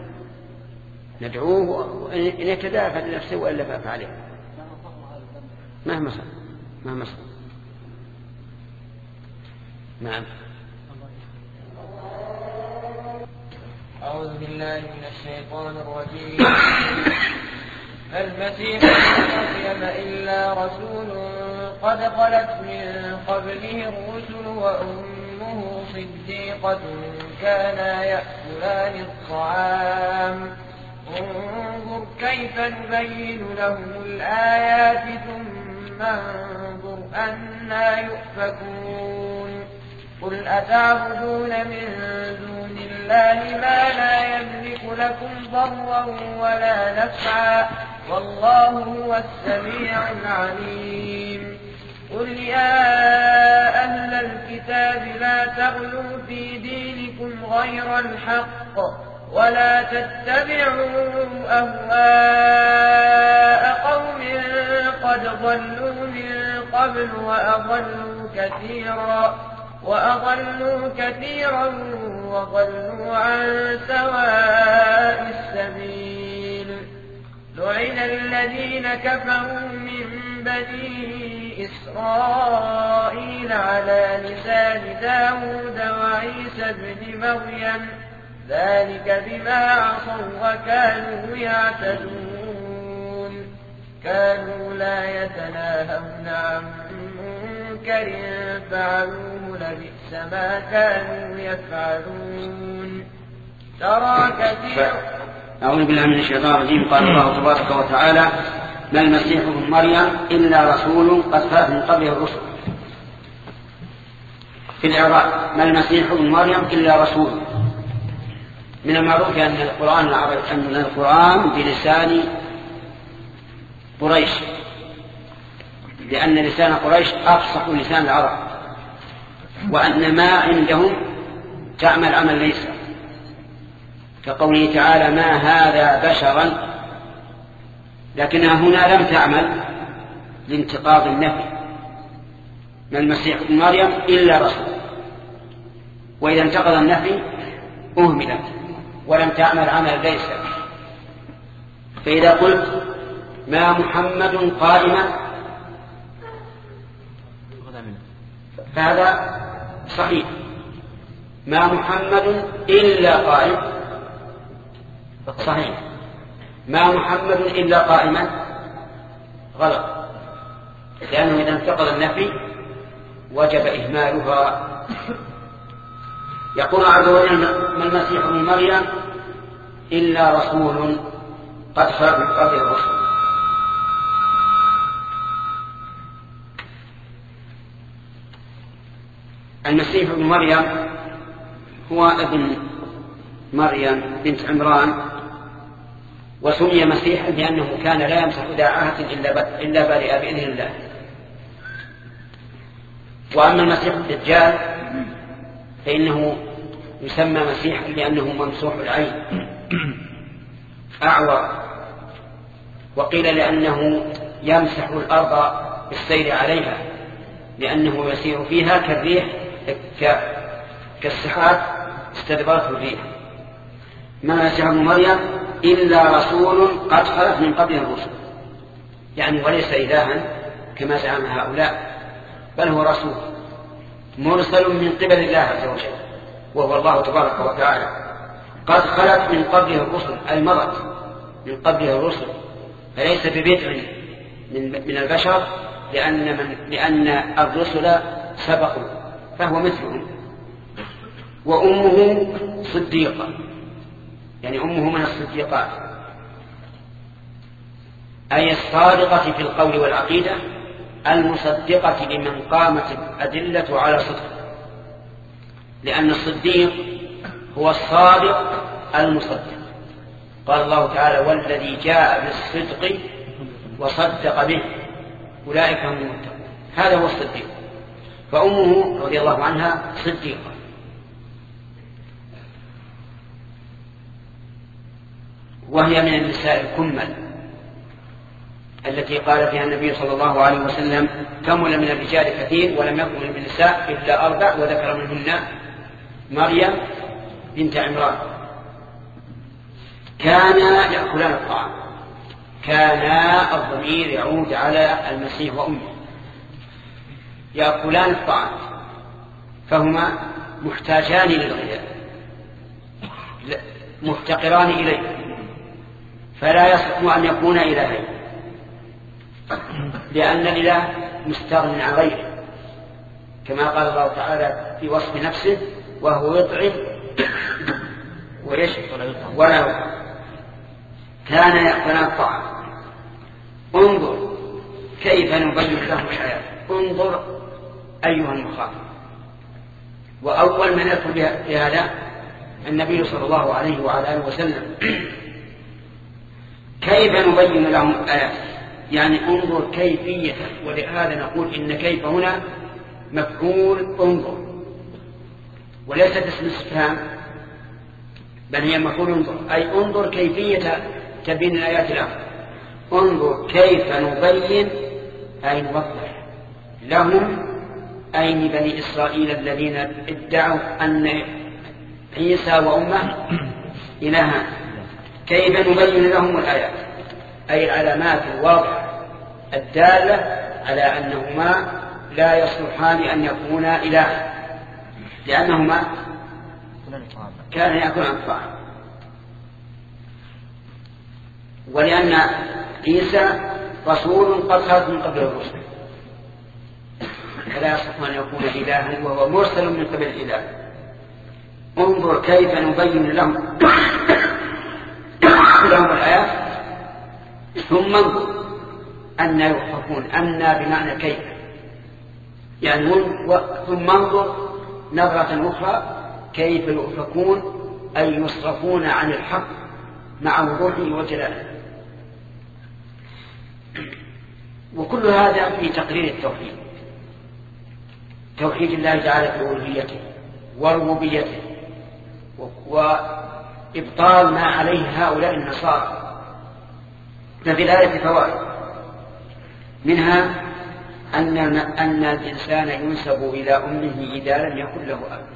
Speaker 2: ندعوه إن يتدافع لنفسه وإلا فعله مهما صار مهما صار. نعم.
Speaker 1: أعوذ بالله من الشيطان الرجيم. المسيح ابن مريم إلا رسول قد خلت من قبله الرسل وأمه صديقة كانا يأكلان الطعام انظر كيف نبين لهم الآيات ثم انظر أنا يؤفكون. قل أتعبدون من دون الله ما لا يملك لكم ضرا ولا نفعا والله هو السميع العليم. قل يا أهل الكتاب لا تغلوا في دينكم غير الحق ولا تتبعوا أهواء قوم قد ضلوا من قبل وأضلوا كثيرا وأضلوا كثيرا وضلوا عن سواء السبيل. لعن الذين كفروا من بني إسرائيل على لسان داود وعيسى بن مريم ذلك بما عصوا وكانوا يعتدون. كانوا لا يتناهون عن منكر فعلوه لبئس ما كانوا يفعلون. ترى كثير.
Speaker 2: أعوذ بالله من الشيطان الرجيم. قال الله تبارك وتعالى ما المسيح ابن مريم إلا رسول قد خلت من قبله الرسل. في العراق ما المسيح ابن مريم إلا رسول. من المعروف أن القرآن العربي أن القرآن بلسان قريش، لأن لسان قريش أفصح لسان العرب، وأن ما عندهم تعمل عمل ليس، كقوله تعالى ما هذا بشرا، لكنها هنا لم تعمل لانتقاض النفي. ما المسيح ابن مريم إلا رسول، وإذا انتقض النفي أهملت ولم تعمل عمل ليس. فإذا قلت ما محمد قائما فهذا صحيح، ما محمد إلا قائم صحيح، ما محمد إلا قائما غلط، لأنه إذا انتقض النفي وجب إهمالها. يقول عز وجل ما المسيح ابن مريم إلا رسول قد خلت من قبله الرسل. المسيح ابن مريم هو ابن مريم بنت عمران وسمي مسيحا لأنه كان لا يمسح داعة إلا برئ بإذن الله. وأما المسيح الدجال فإنه يسمى مسيحا لأنه ممسوح العين أعور، وقيل لأنه يمسح الأرض بالسير عليها لأنه يسير فيها كالريح كالسحاب استدبرته الريح. ما مسيح ابن مريم إلا رسول قد خلت من قبله الرسل، يعني وليس إلها كما زعم هؤلاء، بل هو رسول مرسل من قبل الله عز وجل وهو الله تبارك وتعالى. قد خلت من قبله الرسل أي مضت من قبله الرسل، فليس ببدع من البشر لأن, من لأن الرسل سبقوا فهو مثلهم. وأمه صديقة، يعني أمه من الصديقات أي الصادقة في القول والعقيدة المصدقة لمن قامت الأدلة على صدق، لأن الصديق هو الصادق المصدق. قال الله تعالى والذي جاء بالصدق وصدق به أولئك هم المتقون، هذا هو الصديق. فأمه رضي الله عنها صديقة. وهي من النساء الكمل التي قال فيها النبي صلى الله عليه وسلم كمل من الرجال كثير ولم يكمل من النساء إلا أربع، وذكر منهن مريم بنت عمران. كان يأكلان الطعام، كان الضمير يعود على المسيح وأمه، يأكلان الطعام فهما محتاجان للغذاء مفتقران إليه، فلا يصح أن يكون إلهين، لأن الإله مستغن عن غيره كما قال الله تعالى في وصف نفسه وهو يطعم ويشرب ولا يطعم. كان يأكلان الطعام. انظر كيف نبين لهم الحياة، انظر أيها المخاطب. وأول من يدخل بهذا النبي صلى الله عليه وعلى آله وسلم. كيف نبين لهم الآيات، يعني انظر كيفية، ولهذا نقول إن كيف هنا مفعول انظر وليست اسم استفهام، بل هي مفعول انظر، أي انظر كيفية تبين الآيات الآخرى. انظر كيف نبين أي نوضح لهم، أي بني إسرائيل الذين ادعوا أن عيسى وأمه إلهان، كيف نبين لهم الآيات أي العلامات الواضحة الدالة على أنهما لا يصلحان أن يكونا إلها، لأنهما كان يأكلان الطعام، ولأن عيسى رسول قد خلت من قبل الرسل فلا يصح أن يكون إلها وهو مرسل من قبل الإله. انظر كيف نبين لهم لهم الآيات ثم انظر أن يؤفكون، أن بمعنى كيف، يعني ثم انظر نظرة أخرى كيف يؤفكون أي يصرفون عن الحق مع وضوحه وجلاله. وكل هذا في تقرير التوحيد، توحيد الله تعالى في ألوهيته وربوبيته، وإبطال ما عليه هؤلاء النصارى. ففي الآية فوائد، منها أن أن الإنسان ينسب إلى أمه إذا لم يكن له أب،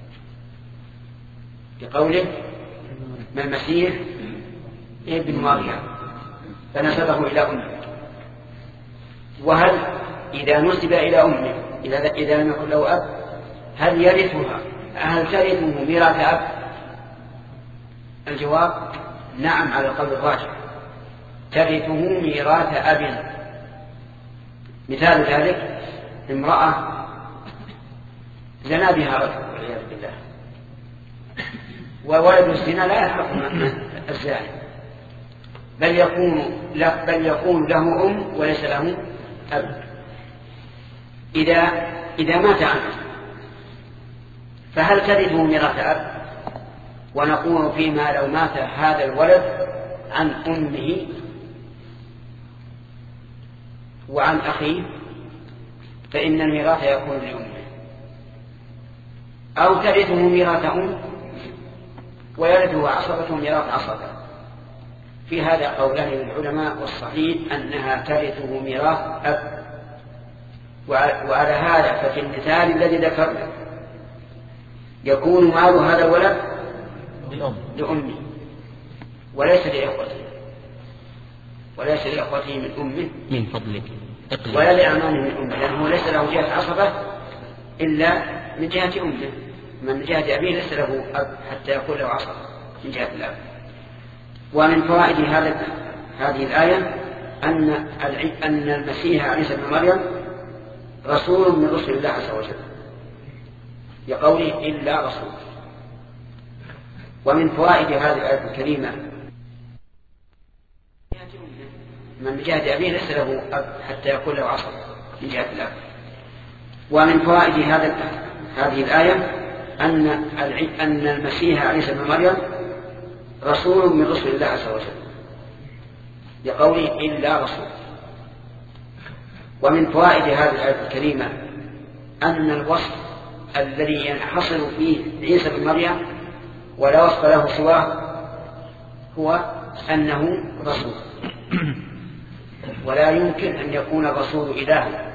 Speaker 2: بقوله ما المسيح ابن مريم فنسبه إلى أمه. وهل إذا نسب إلى أمه إذا إذا لم يكن له أب هل يرثها، هل ترثه ميراث أب؟ الجواب نعم على القول الراجح، ترثه ميراث أب. مثال ذلك امرأة زنا بها رجل والعياذ بالله، وولد الزنا لا يلحق الزاني، بل يكون له بل يكون له أم وليس له أب. إذا إذا مات عنه فهل ترثه ميراث أب؟ ونقول فيما لو مات هذا الولد عن أمه وعن أخيه فإن الميراث يكون لأمه، أو ترثه ميراث أم ويرثه عصبة ميراث عصبة. في هذا قولان للعلماء، والصحيح أنها ترثه ميراث أب. وعلى هذا ففي المثال الذي ذكرنا يكون مال هذا الولد لأمه وليس لإخوته وليس لإخوته من أمه
Speaker 7: من فضلك
Speaker 2: ولا لأعمامه من أمه، لأنه ليس له جهة عصبة إلا من جهة أمه، من جهة أبيه ليس له أب حتى يكون له عصبة من جهة الأب. ومن فوائد هذا هذه الآية أن أن المسيح عيسى ابن مريم رسول من رسل الله عز وجل، لقوله إلا رسول. ومن فوائد هذه الآية الكريمة من جهة أبيه ليس له أب حتى يكون له عصب من جهة الأب. ومن فوائد هذا هذه الآية أن أن المسيح عيسى ابن مريم رسول من رسل الله عز وجل، لقوله إلا رسول. ومن فوائد هذه الآية الكريمة أن الوصف الذي ينحصر فيه عيسى بن مريم ولا وصف له سواه هو أنه رسول، ولا يمكن أن يكون الرسول إلها،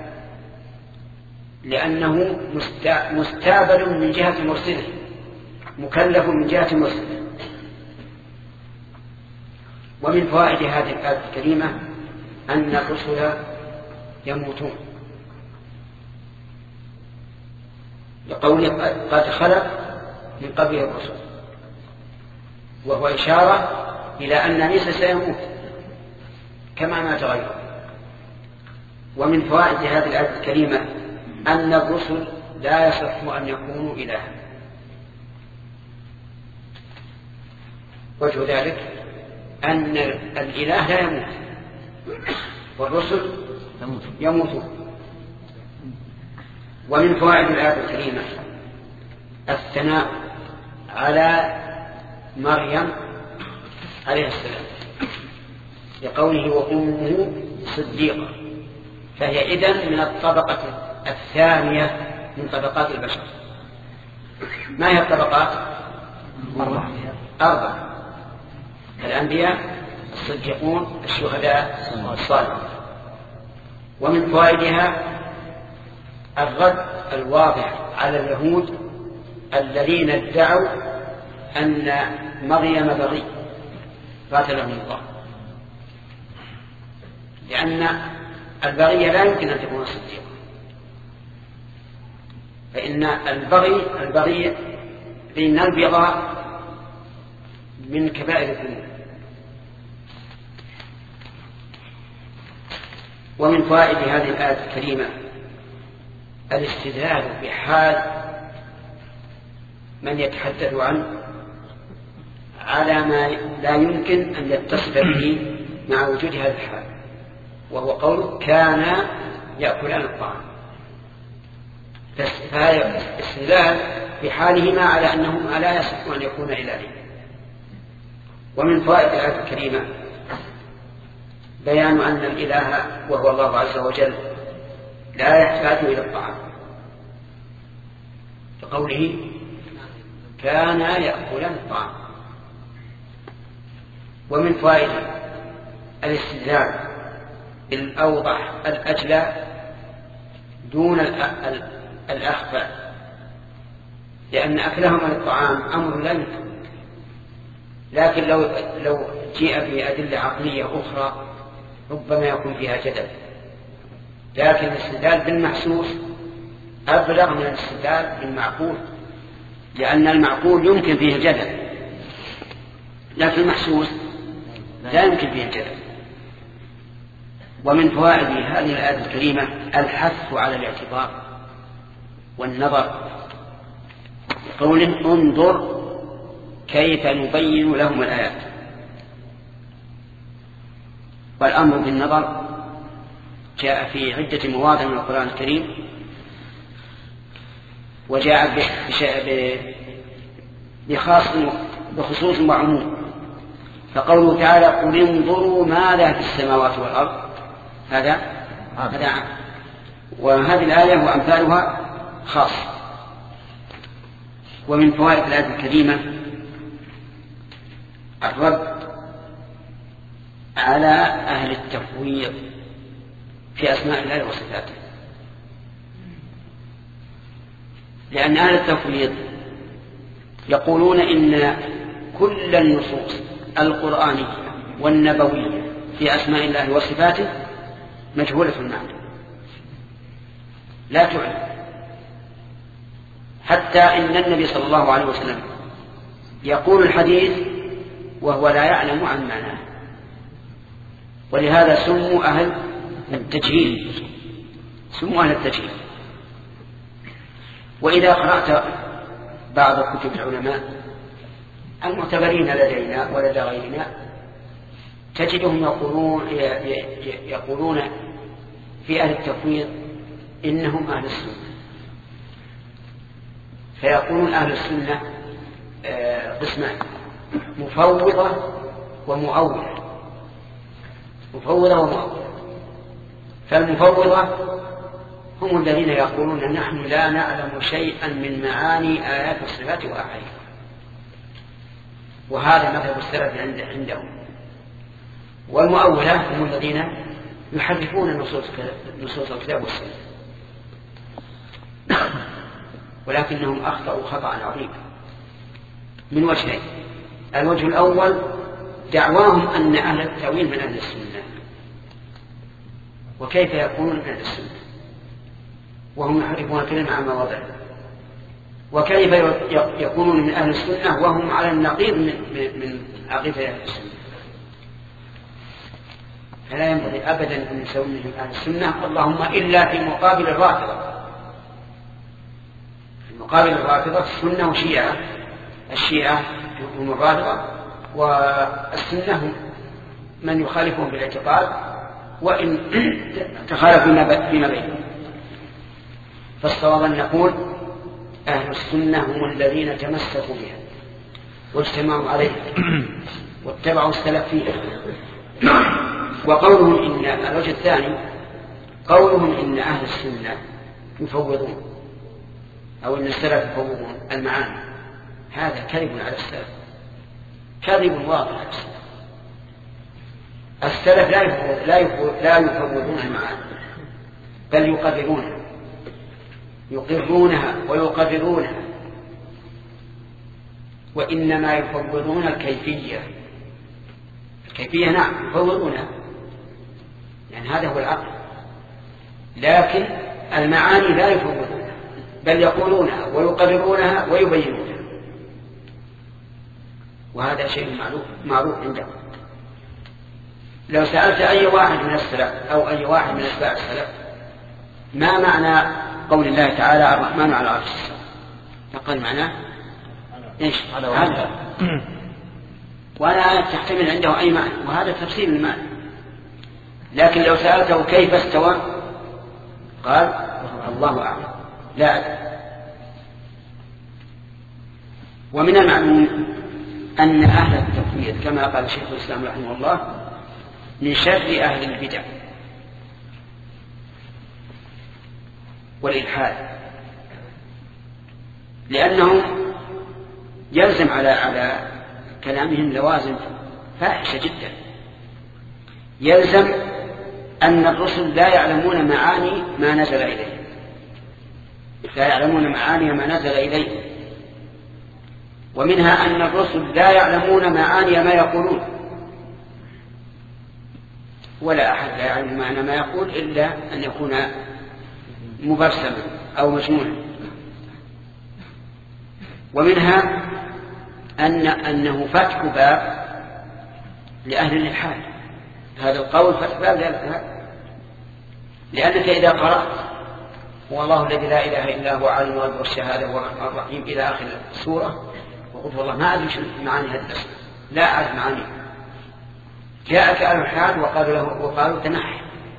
Speaker 2: لأنه مستابل من جهة مرسله، مكلف من جهة مرسله. ومن فوائد هذه الآية الكريمة أن الرسل يموتون، لقوله قد خلق من قبل الرسل، وهو إشارة إلى أن عيسى سيموت كما مات غيره. ومن فوائد هذه الآية الكريمة أن الرسل لا يصح أن يكونوا إلها. وجه ذلك أن الإله لا يموت والرسل يموتون. ومن فوائد الآية الكريمة الثناء على مريم عليه السلام، لقوله وأمه صديقة، فهي إذن من الطبقة الثانية من طبقات البشر. ما هي الطبقات؟ أربعة أربعة الأنبياء، الصديقون، الشهداء، الصالحون. ومن فوائدها الرد الواضح على اليهود الذين ادعوا أن مريم بغي قاتلهم الله، لأن البغي لا يمكن أن تكون صديقة، فإن البغي البغي لأن البغاء من كبائر الذنوب. ومن فوائد هذه الآية الكريمة الاستدلال بحال من يتحدث عنه على ما لا يمكن أن يتصف به مع وجود هذا الحال، وهو قوله كان يأكلان الطعام، فهذا استدلال بحالهما على أنهما لا يصح أن يكون إلهين. ومن فوائد الآية الكريمة بيان أن الإله وهو الله عز وجل لا يحتاج إلى الطعام، فقوله كان يأكلان الطعام. ومن فوائد الاستدلال بالأوضح الأجلى دون الأخفى، لأن أكلهم للطعام أمر لا يمكن، لكن لو لو جيء بأدلة عقلية أخرى ربما يكون فيها جدل، لكن الاستدلال بالمحسوس أبلغ من الاستدلال بالمعقول، لأن المعقول يمكن فيه الجدل، لكن المحسوس لا يمكن فيه الجدل. ومن فوائد هذه الآية الكريمة الحث على الاعتبار والنظر، قوله انظر كيف نبين لهم الآيات. والأمر بالنظر جاء في عدة مواضع من القرآن الكريم، وجاء بخاص بخصوص وعموم. فقوله تعالى قل انظروا ماذا في السماوات والأرض هذا هذا عام، وهذه الآية وأمثالها خاص. ومن فوائد الآية الكريمة الرد على أهل التفويض في أسماء الله وصفاته، لأن أهل التفويض يقولون إن كل النصوص القرآنية والنبوية في أسماء الله وصفاته مجهولة المعنى لا تعلم، حتى إن النبي صلى الله عليه وسلم يقول الحديث وهو لا يعلم عن معناه، ولهذا سموا أهل التجهيل، سموا أهل التجهيل. وإذا قرأت بعض كتب العلماء المعتبرين لدينا ولدى غيرنا تجدهم يقولون, يقولون في أهل التفويض إنهم أهل السنة، فيقولون أهل السنة قسمان: مفوضة ومؤولة. مفوضة ومؤولة. فالمفوضة هم الذين يقولون نحن لا نعلم شيئا من معاني آيات الصفات وأحاديثها، وهذا مذهب السلف عندهم. والمؤولة هم الذين يحرفون نصوص الكتاب والسنة، ولكنهم أخطأوا خطأ عظيما من وجهين: الوجه الأول دعواهم أن أهل التأويل من أهل السنة، وكيف يكونون من أهل السنة وهم يحرفون الكلمة عن مواضعه؟ وكيف يكونون من أهل السنة وهم على النقيض من عقيدة أهل السنة؟ فلا ينبغي أبدا أن نسوي من أهل السنة، اللهم إلا في مقابل الرافضة. في مقابل الرافضة السنة وشيعة، الشيعة هم الرافضة، والسنة هم من يخالفهم بالاعتقاد وإن تخالفوا فيما بينهم. فالصواب أن نقول أهل السنة هم الذين تمسكوا بها واجتمعوا عليها واتبعوا السلف فيها. وقولهم إن الوجه الثاني قولهم إن أهل السنة يفوضون أو إن السلف يفوضون المعاني، هذا كذب على السلف، كذب واضح على السلف. السلف لا يفوض لا يفوض لا يفوضون المعاني، بل يقررونها يقرونها ويقررونها، وإنما يفوضون الكيفية. الكيفية نعم يفوضونها، يعني هذا هو العقل، لكن المعاني لا يفوضونها، بل يقولونها ويقررونها ويبينونها، وهذا شيء معروف معروف عندهم. لو سألت أي واحد من السلف أو أي واحد من أتباع السلف ما معنى قول الله تعالى الرحمن على العرش استوى، فقال معناه إيش؟ هذا ولا تحتمل عنده أي معنى، وهذا تفسير المعنى. لكن لو سألته كيف استوى قال الله أعلم لا أدري. ومن المعلوم أن أهل التفويض كما قال شيخ الإسلام رحمه الله من شر أهل البدع والإلحاد، لأنهم يلزم على على كلامهم لوازم فاحشة جدا. يلزم أن الرسل لا يعلمون معاني ما نزل إليه، لا يعلمون معاني ما نزل إليه، ومنها أن الرسل لا يعلمون معاني ما يقولون، ولا أحد لا يعلم معنى ما يقول إلا أن يكون مبرسما أو مجنونا. ومنها أن أنه فتح باب لأهل الإلحاد، هذا القول فتح باب لأهل الإلحاد، لأنك إذا قرأت هو الله الذي لا إله إلا هو عالم الغيب والشهادة هو الرحمن الرحيم إلى آخر السورة، وقلت والله ما أدري معاني هذه الأسماء، لا أعرف معاني، جاءك أهل الإلحاد وقالوا له وقالوا تنحى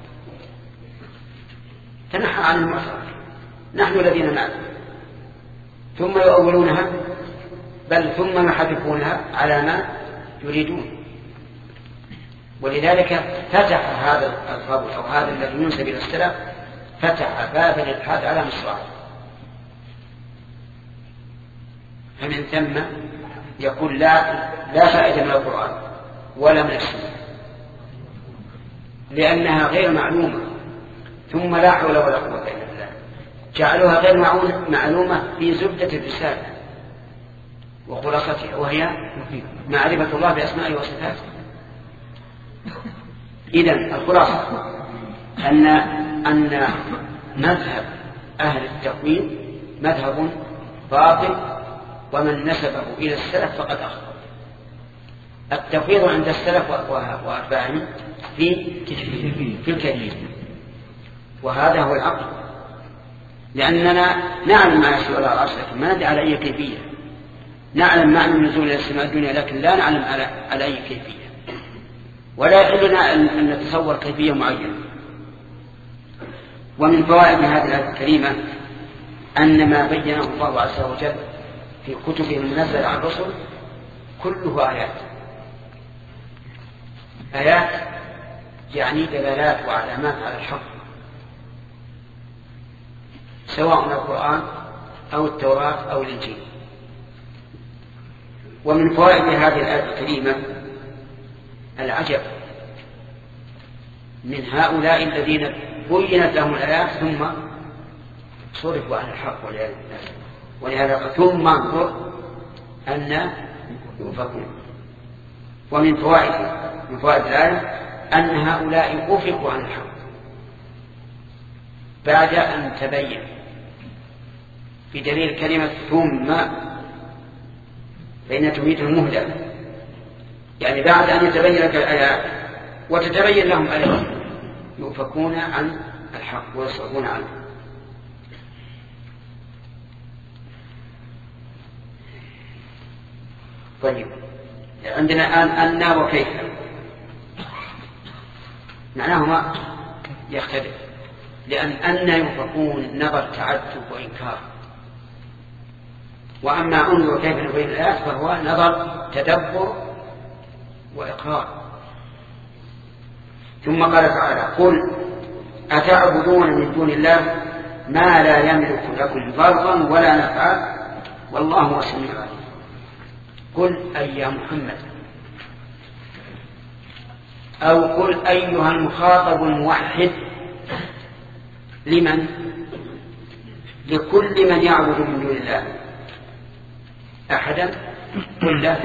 Speaker 2: تنحى عن المعترك، نحن الذين نعلم، ثم يؤولونها بل ثم يحرفونها على ما يريدون. ولذلك فتح هذا القول أو هذا الذي ينسب إلى السلف فتح باب الإلحاد على مصراعه. فمن ثم يقول لا لا فائدة من القرآن ولا من السنة لأنها غير معلومة، ثم لا حول ولا قوة إلا بالله. جعلوها غير معلومة في زبدة الرسالة وخلاصتها، وهي معرفة الله بأسمائه وصفاته. إذن الخلاصة أن أن مذهب أهل التقويم مذهب باطل، ومن نسبه إلى السلف فقد أخطأ. التفويض عند السلف وأتباعهم في في الكيفية، وهذا هو العقل، لأننا نعلم ما يشيء الله العرش لكن ما ندري على أي كيفية. نعلم معنى النزول إلى السماء الدنيا لكن لا نعلم على, على أي كيفية، ولا يحل لنا أن نتصور كيفية معينة. ومن فوائد هذه الآية الكريمة أن ما بينه الله عز وجل في كتبه المنزلة على الرسل كله آيات آيات يعني دلالات وعلامات على الحق، سواء القرآن أو التوراة أو الإنجيل. ومن فوائد هذه الآية الكريمة العجب من هؤلاء الذين بينت لهم الآيات ثم صرفوا عن الحق والعياذ بالله، ولهذا ثم انظر أن يؤفكون. ومن فوائد من فوائد الآية أن هؤلاء أفكوا عن الحق بعد أن تبين، بدليل كلمة ثم فإن تميت المهلة، يعني بعد أن يتبين لك الآيات وتتبين لهم آيات يؤفكون عن الحق ويصرفون عنه. طيب عندنا الآن أن وكيف معناهما يختلف، لأن أن يؤفكون نظر تعجب وإنكار، وأما أن وكيف نبين الآيات فهو نظر تدبر وإقرار. ثم قال تعالى قل أتعبدون من دون الله ما لا يملك لكم ضرا ولا نفعا والله هو السميع العليم. قل أي يا محمد، أو قل أيها المخاطب الموحد، لمن؟ لكل من يعبد من دون الله أحدا قل لا.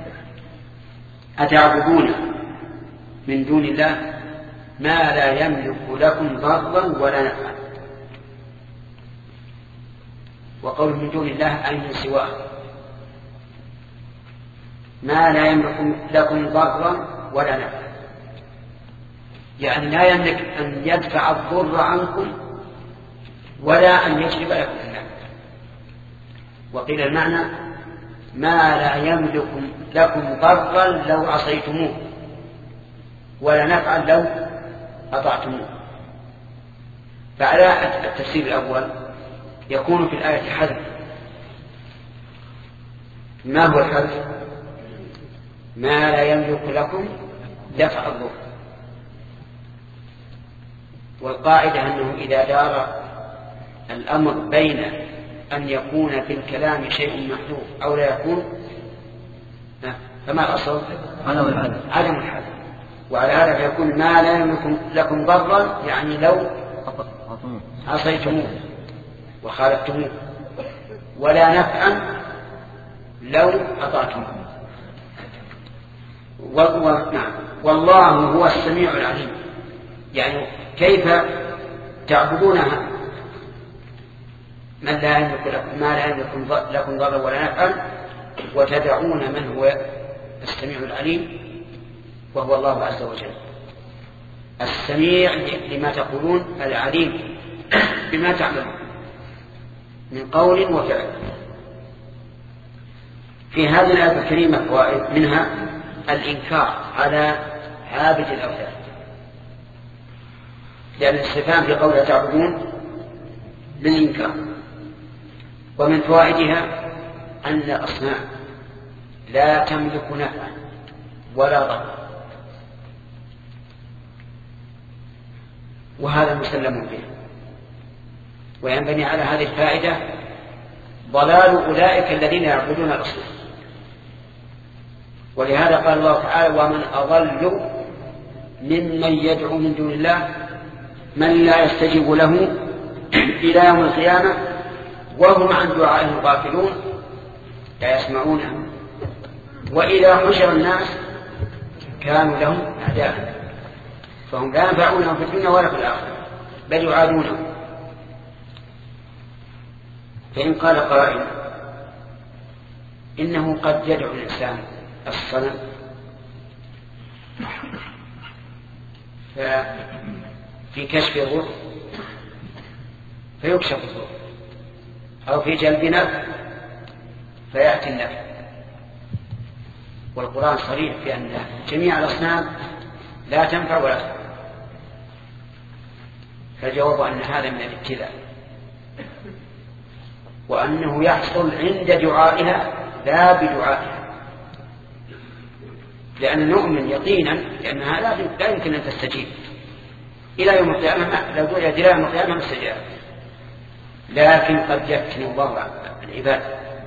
Speaker 2: أتعبدون من دون الله ما لا يملك لكم ضرا ولا نفعا، وقول من دون الله أي من سواه، ما لا يملك لكم ضرا ولا نفعا، يعني لا يملك أن يدفع الضر عنكم ولا أن يجلب لكم النفع. وقيل المعنى ما لا يملك لكم ضرا لو عصيتموه ولا نفعا لو أطعتموه. فعلى التفسير الأول يكون في الآية حذف. ما هو الحذف؟ ما لا يملك لكم دفع الضر. والقاعدة أنه إذا دار الأمر بين أن يكون في الكلام شيء محذوف أو لا يكون فما الأصل؟ عدم الحذف. وعلى هذا فيكون ما لا يملك لكم ضرا يعني لو عصيتموه وخالفتموه، ولا نفعا لو أطعتموه. نعم والله هو السميع العليم، يعني كيف تعبدونها من لا يملك لكم ما لا يملك لكم ضرا ولا نفعا وتدعون من هو السميع العليم وهو الله عز وجل. السميع لما تقولون، العليم بما تعملون من قول وفعل. في هذه الآية الكريمة فوائد، منها الإنكار على عابد الأوثان، لأن الاستفهام في قوله تعبدون للإنكار. ومن فوائدها أن الأصنام لا تملك نفعا ولا ضرا، وهذا مسلم به. وينبني على هذه الفائدة ضلال أولئك الذين يعبدون الأصنام. ولهذا قال الله تعالى: ومن أضل ممن يدعو من دون الله من لا يستجيب له إلى يوم القيامة وهم عن دعائهم غافلون لا يسمعونه وإذا حشر الناس كانوا لهم أعداء فهم لا ينفعونهم في الدنيا ولا في الآخرة بل يعادونهم. فإن قال قائل إنه قد يدعو الإنسان الصنم في كشف الضر فيكشف الضر أو في جلب نفع فيأتي النفع، والقرآن صريح في أن جميع الأصنام لا تنفع ولا تضر. فالجواب أن هذا من الابتلاء وأنه يحصل عند دعائها لا بدعائها، لأن نؤمن يقينا لأنها لا يمكن أن تستجيب إلى يوم القيامة. لو دعيت إلى يوم القيامة مستجاب، لكن قد يفتن الله العباد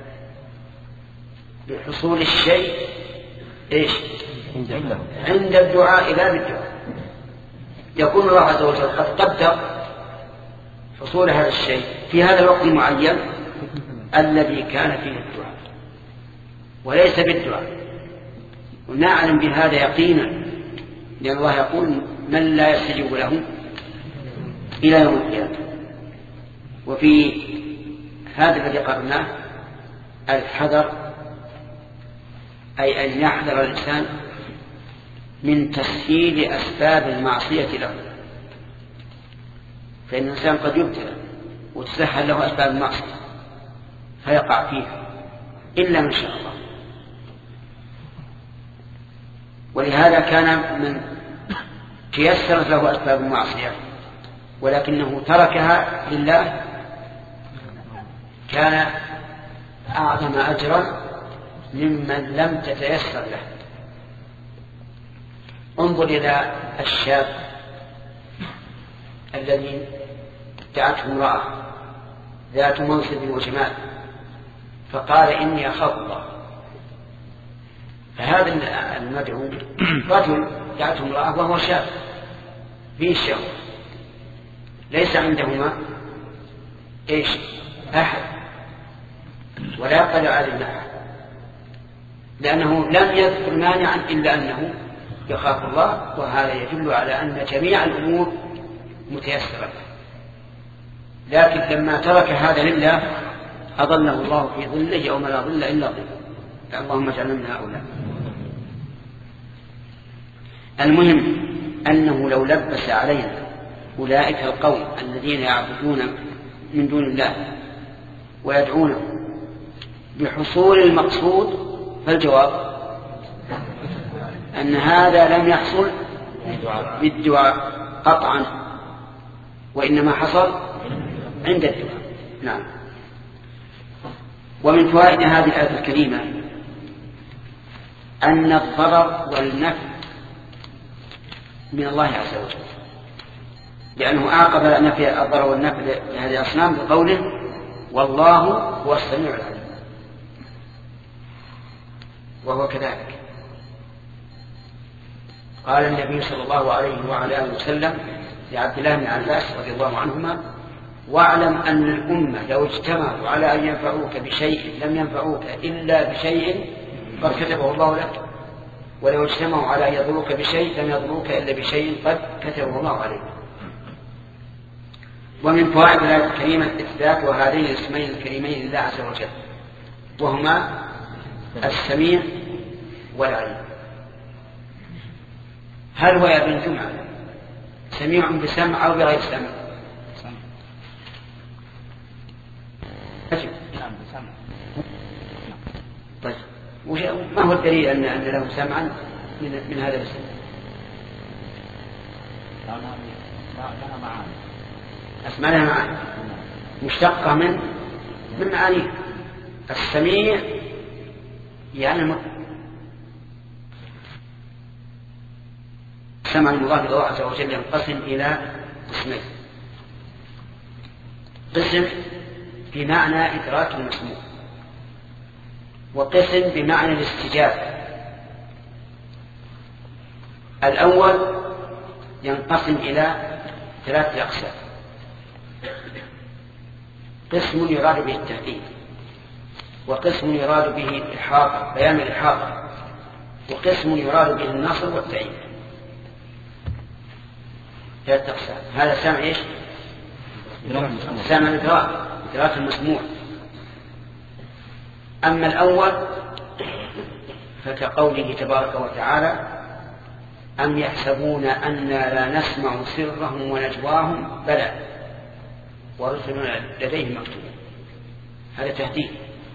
Speaker 2: بحصول الشيء إيش؟ عند الدعاء لا بالدعاء. يكون الله عز وجل قد قدر حصول هذا الشيء في هذا الوقت المعين الذي كان فيه الدعاء وليس بالدعاء، ونعلم بهذا يقينا لأن الله يقول: من لا يستجيب له إلى يوم القيامة. وفي هذا الذي قرناه الحذر، أي أن يحذر الإنسان من تسهيل أسباب المعصية له، فإن الإنسان قد يبتلى وتسهل له أسباب المعصية فيقع فيها إلا من شاء الله. ولهذا كان من تيسرت له أسباب المعصية ولكنه تركها لله كان أعظم أجرا ممن لم تتيسر له. انظر إلى الشاب الذي دعته امرأة ذات منصب وجمال فقال: إني أخاف الله. فهذا المدعو رجل دعته امرأة وهو شاب فيه الشهوة ليس عندهما إيش أحد ولا يقدر على أحد، لأنه لم يذكر مانعا إلا أنه يخاف الله، وهذا يدل على أن جميع الأمور متيسرة. لكن لما ترك هذا لله أظله الله في ظله يوم لا ظل إلا ظله. اللهم اجعلنا من هؤلاء. المهم أنه لو لبس علينا أولئك القوم الذين يعبدون من دون الله ويدعونه بحصول المقصود فالجواب أن هذا لم يحصل بالدعاء قطعا وإنما حصل عند الدعاء. نعم. ومن فوائد هذه الآية الكريمة أن الضرر والنفع من الله عز وجل، لأنه أعقب نفي الضرر والنفع لهذه الأصنام بقوله: والله هو السميع العليم. وهو كذلك. قال النبي صلى الله عليه وعلى آله وسلم لعبد الله بن عباس رضي الله عنهما: واعلم أن الأمة لو اجتمعوا على أن ينفعوك بشيء لم ينفعوك إلا بشيء قد كتبه الله لك، ولو اجتمعوا على أن يضروك بشيء لم يضروك إلا بشيء قد كتبه الله عليك. ومن فوائد الآية الكريمة إثبات هذين الاسمين الكريمين لله عز وجل، وهما السميع والعليم. هل هو يا ابن جمعة سميع بسمع أو بغير سمع؟ طيب ما هو الدليل أن أن له سمعا من, من هذا الاسم؟
Speaker 5: لها معاني،
Speaker 2: أسمع لها معاني مشتقة من من معانيه. السميع يعني السمع المضاف إلى الله عز وجل ينقسم إلى قسمين: قسم بمعنى إدراك المسموع، وقسم بمعنى الاستجابة. الأول ينقسم إلى ثلاثة أقسام: قسم يراد به التهديد، وقسم يراد به الإحاطة بيان الإحاطة، وقسم يراد به النصر والتأييد. ثلاثة أقسام. هذا سامع إيش؟ سامع الإدراك، إدراك المسموع. أما الأول فكقوله تبارك وتعالى: أم يحسبون أنا لا نسمع سرهم ونجواهم بلى ورسلنا لديهم مكتوبون. هذا تهديد.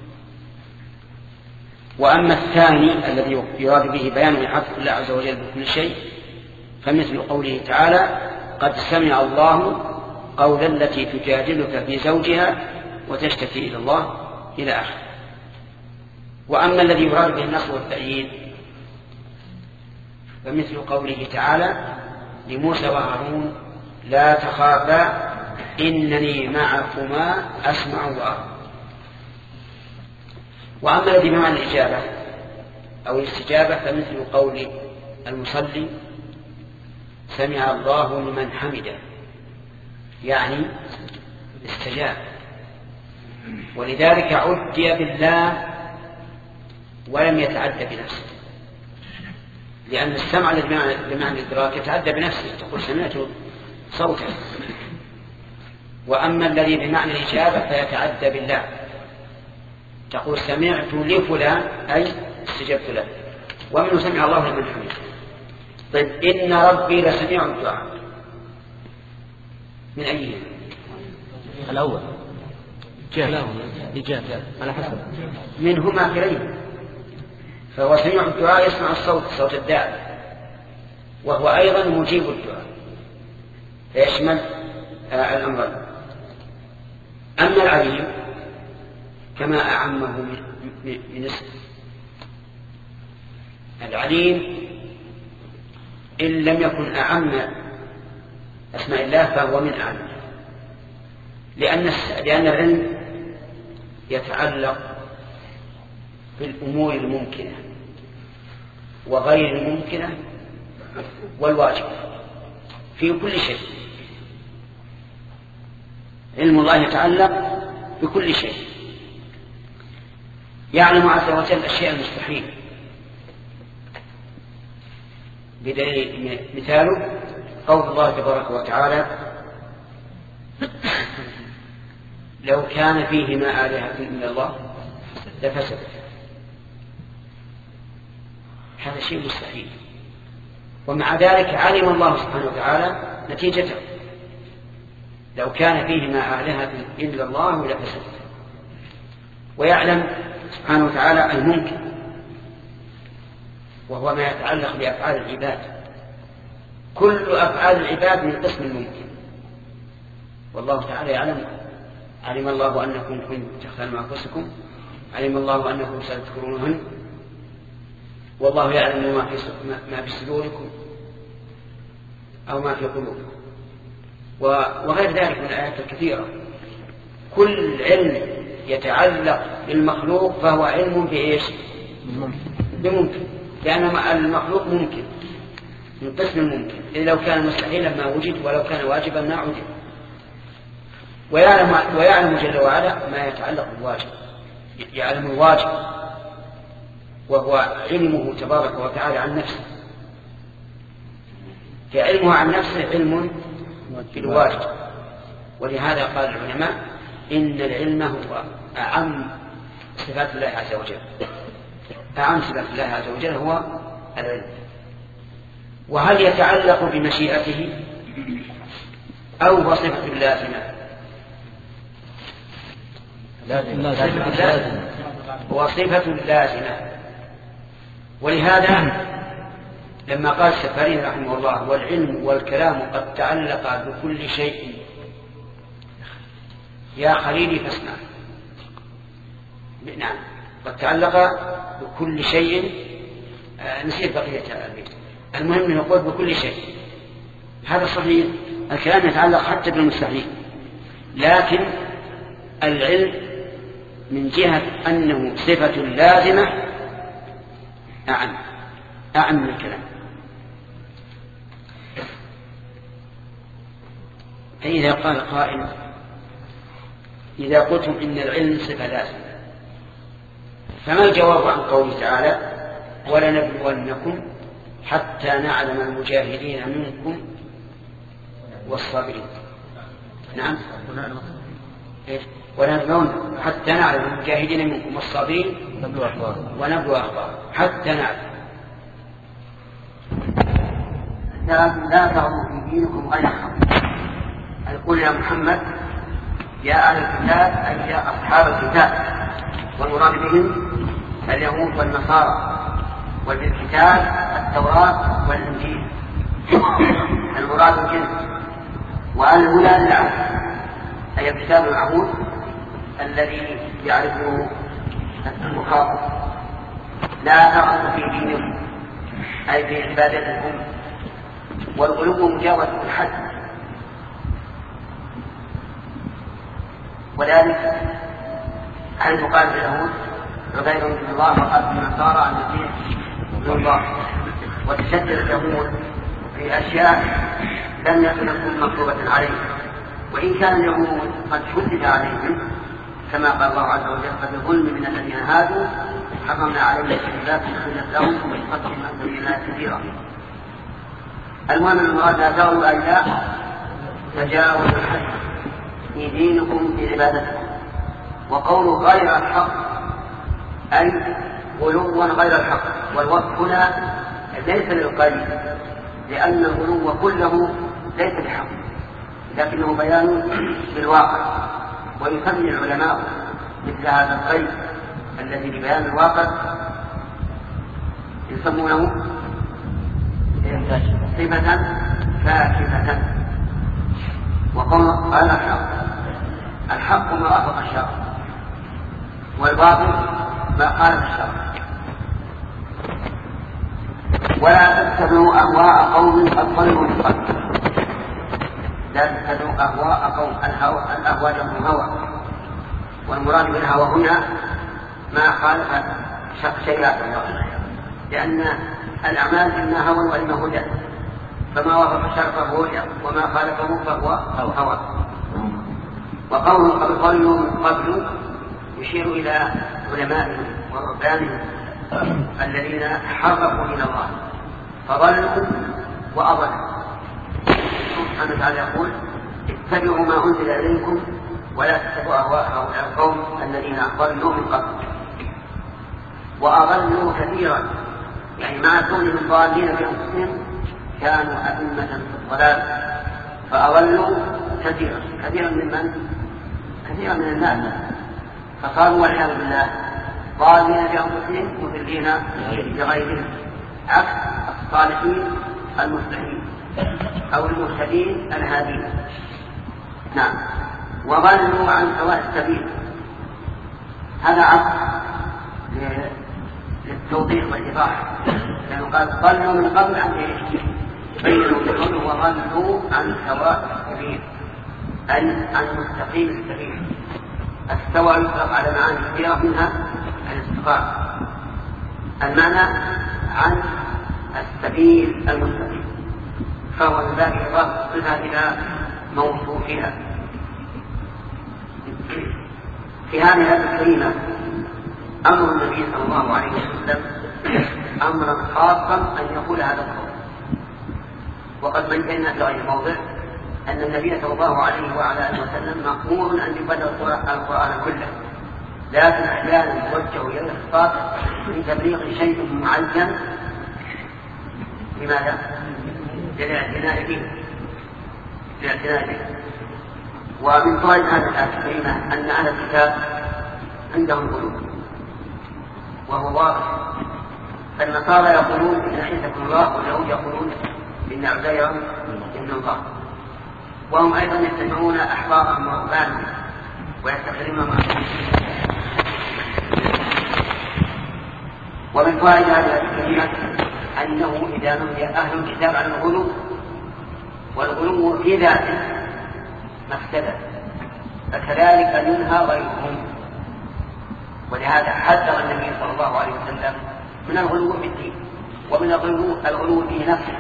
Speaker 2: وأما الثاني الذي يراد به بيان إحاطة الله عز وجل بكل شيء فمثل قوله تعالى: قد سمع الله قول التي تجادلك في زوجها وتشتكي إلى الله إلى آخره. وأما الذي يراد به النصر والتأييد فمثل قوله تعالى لموسى وهارون: لا تخافا إنني معكما أسمع وأرى. وأما الذي بمعنى الإجابة أو الاستجابة فمثل قول المصلي: سمع الله لمن حمده، يعني استجاب. ولذلك عدي بالله ولم يتعدى بنفسه، لأن السمع بمعنى الإدراك يتعدى بنفسه، تقول سمعت صوتا. وأما الذي بمعنى الإجابة فيتعدى بالله، تقول سمعت لفلان أي استجبت له. ومنه سمع الله لمن حمده. طيب إن ربي لسميع الدعاء، من أيه؟
Speaker 7: الأول إجابة على حسب
Speaker 2: منهما كلين. فهو سميع الدعاء يسمع الصوت، صوت الداعي، وهو أيضا مجيب الدعاء، فيشمل آه الأمرين. أما العليم كما أعمه من اسم العليم، إن لم يكن أعم أسماء الله فهو من أعم، لأن لأن العلم يتعلق بالأمور الممكنة وغير الممكنة والواجب في كل شيء. علم الله يتعلق بكل شيء، يعلم عز وجل الأشياء المستحيل. بدليل مثاله قول الله تبارك وتعالى: لو كان فيهما آلهة إلا الله لفسدتا. هذا شيء مستحيل، ومع ذلك علم الله سبحانه وتعالى نتيجته: لو كان فيهما آلهة إلا الله لفسدتا. ويعلم سبحانه وتعالى الممكن، وهو ما يتعلق بأفعال العباد. كل أفعال العباد من قسم الممكن، والله تعالى يعلم. علم الله أنكم كنتم تختانون أنفسكم، علم الله أنكم ستذكرونهن، والله يعلم ما في ما في صدوركم أو ما في قلوبكم، وغير ذلك من الآيات الكثيرة. كل علم يتعلق بالمخلوق فهو علم بإيش؟ بممكن، لأن المخلوق ممكن من قسم الممكن. إذا لو كان مستحيلا ما وجد، ولو كان واجبا ما وجد. ويعلم, ويعلم جل وعلا ما يتعلق بالواجب، يعلم الواجب وهو علمه تبارك وتعالى عن نفسه. فعلمه عن نفسه علم بالواجب. ولهذا قال العلماء إن العلم هو أعم صفات الله عز وجل. أعم صفات الله عز وجل هو العلم. وهل يتعلق بمشيئته أو هو صفة لازمة؟ لازمة، هو صفة لازمة. ولهذا لما قال السفاري رحمه الله: والعلم والكلام قد تعلق بكل شيء يا خليلي فاسمع. نعم، قد تعلق بكل شيء. نسيت بقية البيت. المهم أن يقول بكل شيء، هذا صحيح. الكلام يتعلق حتى بالمستحيل، لكن العلم من جهة أنه صفة لازمة أعم أعم من الكلام. فإذا قال قائل إذا قلتم إن العلم صفة لازمة فما الجواب عن قوله تعالى ولنبلونكم حتى نعلم المجاهدين منكم والصابرين؟ نعم ونبلونكم حتى نعلم المجاهدين منكم والصابرين ونبلو أخبار حتى نعلم. لا تغلوا في دينكم غير الحق. يقول يا محمد يا أهل الكتاب أي يا أصحاب الكتاب، والمراد بهم اليهود والنصارى، وبالكتاب التوراة والإنجيل المراد الجنس، وأهلنا للعهد أي الكتاب العهود الذي يعرفه المخاطب. لا تغلوا في دينكم أي في عبادتكم، والغلو مجاوزة الحد، وذلك حيث قال اليهود عزير بن الله وقال النصارى عن المسيح ابن الله، وتشدد اليهود في أشياء لم يكن مطلوبة عليه، وإن كان اليهود قد شدد عليهم كما قال الله عز وجل فبظلم من الذين هادوا حرمنا عليهم الكتاب فحلت لهم وقتلهم عن سبيل الله كثيرا. المهم المراد لا تغلوا أي لا تجاوزوا الحد في دينكم في عبادتكم. وقوله غير الحق أي غلوا غير الحق، والوصف هنا ليس للقليل لأن الغلو كله ليس بحق لكنه بيان بالواقع، ويسمي العلماء مثل هذا القيد الذي ببيان الواقع يسمونه صفة فاكهة. وقوله قال الحق، الحق ما وافق الشرع، والباطل ما خالف الشرع. ولا تتبعوا أهواء قوم قد ضلوا من قبل. لا تتبعوا أهواء قوم، الأهواء جمع هوى، والمراد بالهوى هنا ما خالف شريعة الله، لأن الأعمال إما هوى وإما هدى، فما وافق الشرع فهو هدى وما خالفه فهو هوى. وقوله قد ضلوا من قبل يشير إلى علمائهم ورهبانهم الذين حرفوا إلى الله فضلوا وأضلوا. سبحانه وتعالى يقول اتبعوا ما أنزل إليكم ولا تتبعوا أهواء هؤلاء القوم الذين ضلوا من قبل وأضلوا كثيرا، يعني مع كونهم ضالين في أنفسهم كانوا أئمة في الضلال فأضلوا كثيرا كثيرا ممن كثيرا من الناس، فصاروا والعياذ بالله ضالين في أنفسهم مضلين لغيرهم، عكس الصالحين المصلحين أو المهتدين الهادين. نعم. وضلوا عن سواء السبيل، هذا عكس للتوضيح والإيضاح، لأنه قال ضلوا من قبل عن ايش؟ بينوا بقوله وضلوا عن سواء السبيل أي عن مستقيم السبيل. السواء يطلق على معاني كثيرة منها الاستقامة، المعنى عن السبيل المستقيم، فهو من باب إضافة الصفة إلى موصوفها. في هذه الآية الكريمة أمر النبي صلى الله عليه وسلم أمرا خاصا أن يقول هذا القول، وقد بينا في غير موضع أن النبي صلى الله عليه وعلى آله وسلم مأمور أن يبلغ القرآن كله، لكن أحيانا يوجه إلى الإخصاص لتبليغ شيء معين. لماذا؟ للاعتناء به للاعتناء به. ومن فوائد هذه الآية الكريمة أن أهل الكتاب عندهم قلوب، وهو واضح. فالنصارى يقولون إن عيسى ابن الله، واليهود يقولون إن عزير ابن الله، وهم أيضا يتبعون أحبارهم ورهبانهم ويستخدمون معهم. ومن فوائد هذه الكلمة أنه إذا نهي أهل الكتاب عن الغلو والغلو في ذاته مفسدة، فكذلك ينهى غيرهم. ولهذا حذر النبي صلى الله عليه وسلم من الغلو في الدين ومن الغلو, الغلو في نفسه،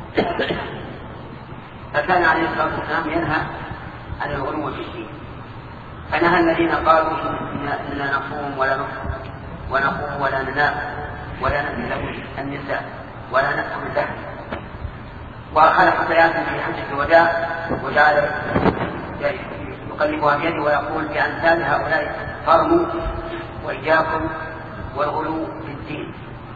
Speaker 2: فكان عليه الصلاة والسلام ينهى عن الغلو في الدين. فنهى الذين قالوا إننا نصوم ولا نصوم ونقوم ولا ننام ولا نتزوج النساء ولا نأكل اللحم، وخلق بياتا في حجة الوداع وجعل يقلبها بيده ويقول بأمثال هؤلاء فرموا وإياكم والغلو في الدين.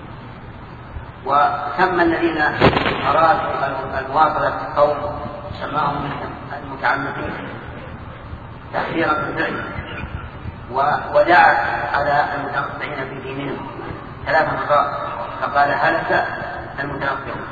Speaker 2: وسمى الذين أرادوا المواصلة القوم سماهم المتعمدين تأثيرا بالفعل، ودعا على المتنطعين في دينهم ثلاث مرات فقال هلك المتنطعون.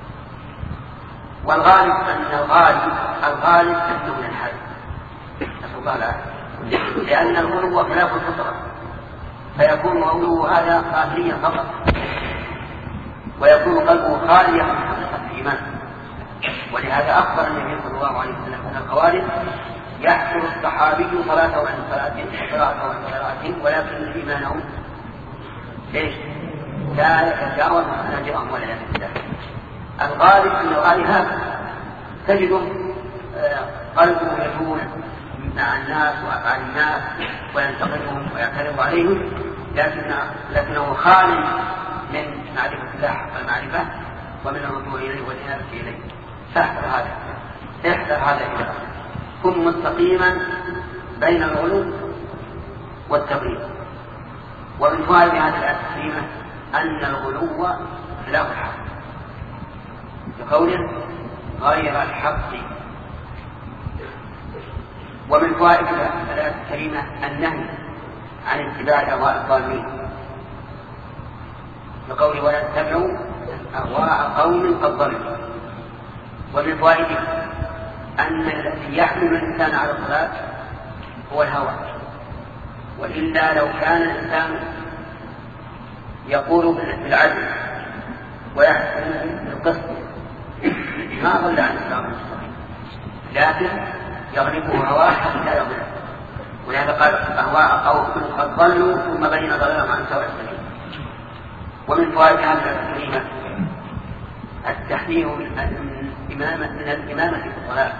Speaker 2: والغالب أن الغالب الغالب أنه من الحال، نسأل الله العافية، لأن الغلو خلاف الفطرة، فيكون غلوه هذا قاهريا فقط، ويكون قلبه خاليا من حقيقة الإيمان. ولهذا أخبر النبي صلى الله عليه وسلم أن الخوارج يحصل الصحابي صلاته عن صلاته وقراءته عن قراءته ولكن إيمانهم ليش؟ لا يتجاوز مناجرهم ولا يتجاوز. الغالب أن الغالب هذا تجده قلبه يجول مع الناس وأفعال الناس وينتقدهم ويعترض عليهم، لكن لكنه خال من معرفة الله حق المعرفة ومن الرجوع إليه والإنابة إليه. فاحذر هذا، احذر هذا إلى كن مستقيما بين الغلو والتبرير. ومن فوائد هذه الآية الكريمة أن الغلو خلاف الحق، بقوله غير الحق. ومن فوائد الآية الكريمة النهي عن اتباع أهواء الظالمين، بقوله ولا تتبعوا أهواء قوم قد ضلوا. ومن فوائده أن الذي يحمل الإنسان على الصلاة هو الهوى، وإلا لو كان الإنسان يقول بالعدل ويحكم بالقسط ما ضل عن الصراط المستقيم، لكن يغلبه هواه حتى يضل. ولهذا قال أهواء قوم قد ضلوا ثم بين ضلالهم عن سواء السبيل. ومن فوائد هذه الكلمة التحذير من الإمامة من الإمامة في الصلاة،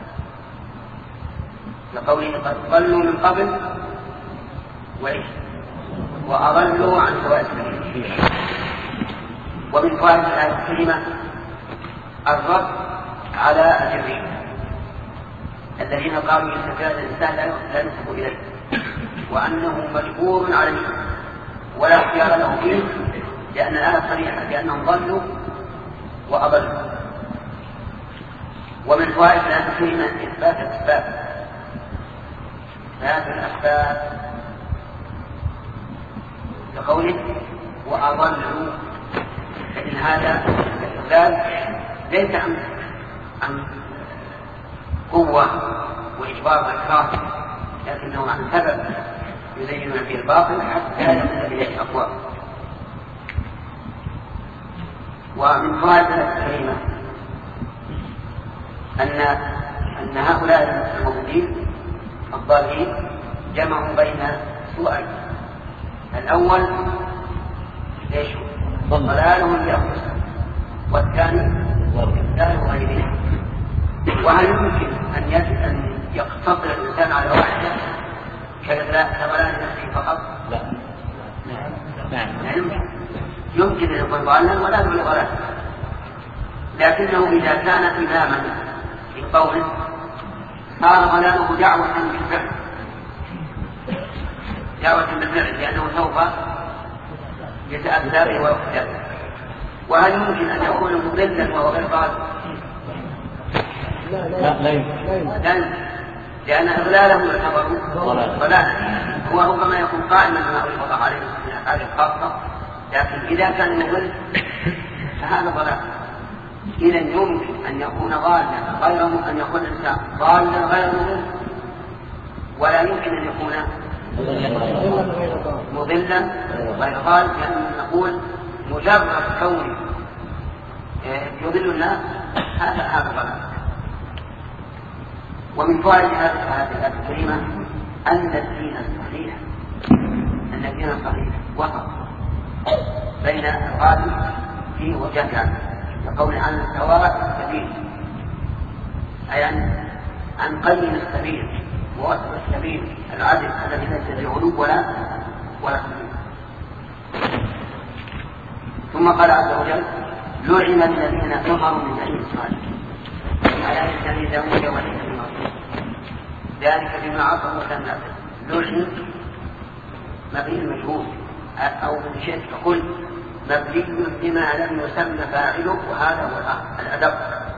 Speaker 2: لقوله قد ضلوا من قبل وإيش وأضلوا عن سواء السبيل. ومن فوائد هذه الكلمة الرد على الجبريل الذين قالوا إن كان الإنسان لا ينسب إليه وأنه مجبور عليه ولا اختيار له فيه، لأن الآية صريحة بأنهم ضلوا وأضلوا. ومن فوائد هذه الكلمة إثبات الأسباب، إثبات الأسباب لقوله وأضلوا، فإن هذا الاستدلال ليس عن عن قوة وإجبار وإكراه، لكنه عن سبب يزينون به الباطل حتى يصل إليه الأقوام. ومن فوائد الكريمة أن أن هؤلاء الموجودين الضالين جمعوا بين سؤال الأول ليش ضلالهم لأنفسهم، والثاني ضلال غيرهم. وهل يمكن أن يجب أن يقتصر الإنسان على واحدة كضلال نفسه فقط؟ لا. نعم. يمكن أن يكون ضالا ولا يكون ضلالا، لكنه إذا كان إماما في قوله صار ضلاله دعوة بالفعل، دعوة بالفعل لأنه سوف يتأثر ويقتل. وهل يمكن أن يكون مضلا وهو غير ضال؟
Speaker 7: لا لا يمكن،
Speaker 2: لأن إضلاله يعتبر ضلالا. هو ربما يكون قائما بما أطلق عليه من الأفعال الخاصة، لكن إذا كان مضل فهذا ضلال. إذا يمكن أن يكون ضالا غير أن يكون الإنسان ضالا غير مضل، ولا يمكن أن يكون مضلا غير ضال، لأن نقول مجرد كون يضل الناس هذا هذا ضلال. ومن فوائد هذه الآية الكريمة أن الدين الصحيح أن الدين الصحيح وسط بين الغالب فيه وجهل كقول عن السواء السبيل، أي عن قيم السبيل ووسط السبيل العدل الذي ليس فيه غلو ولا ولا سبيل. ثم قال عز وجل: لعن الذين كفروا من بني إسرائيل على لسان داود وعيسى بن مريم ذلك بما عصوا وكانوا يعتدون. لعن مبني المجهول أو من شيء تقول مبني بما لم يسمى فاعله، وهذا هو الأدق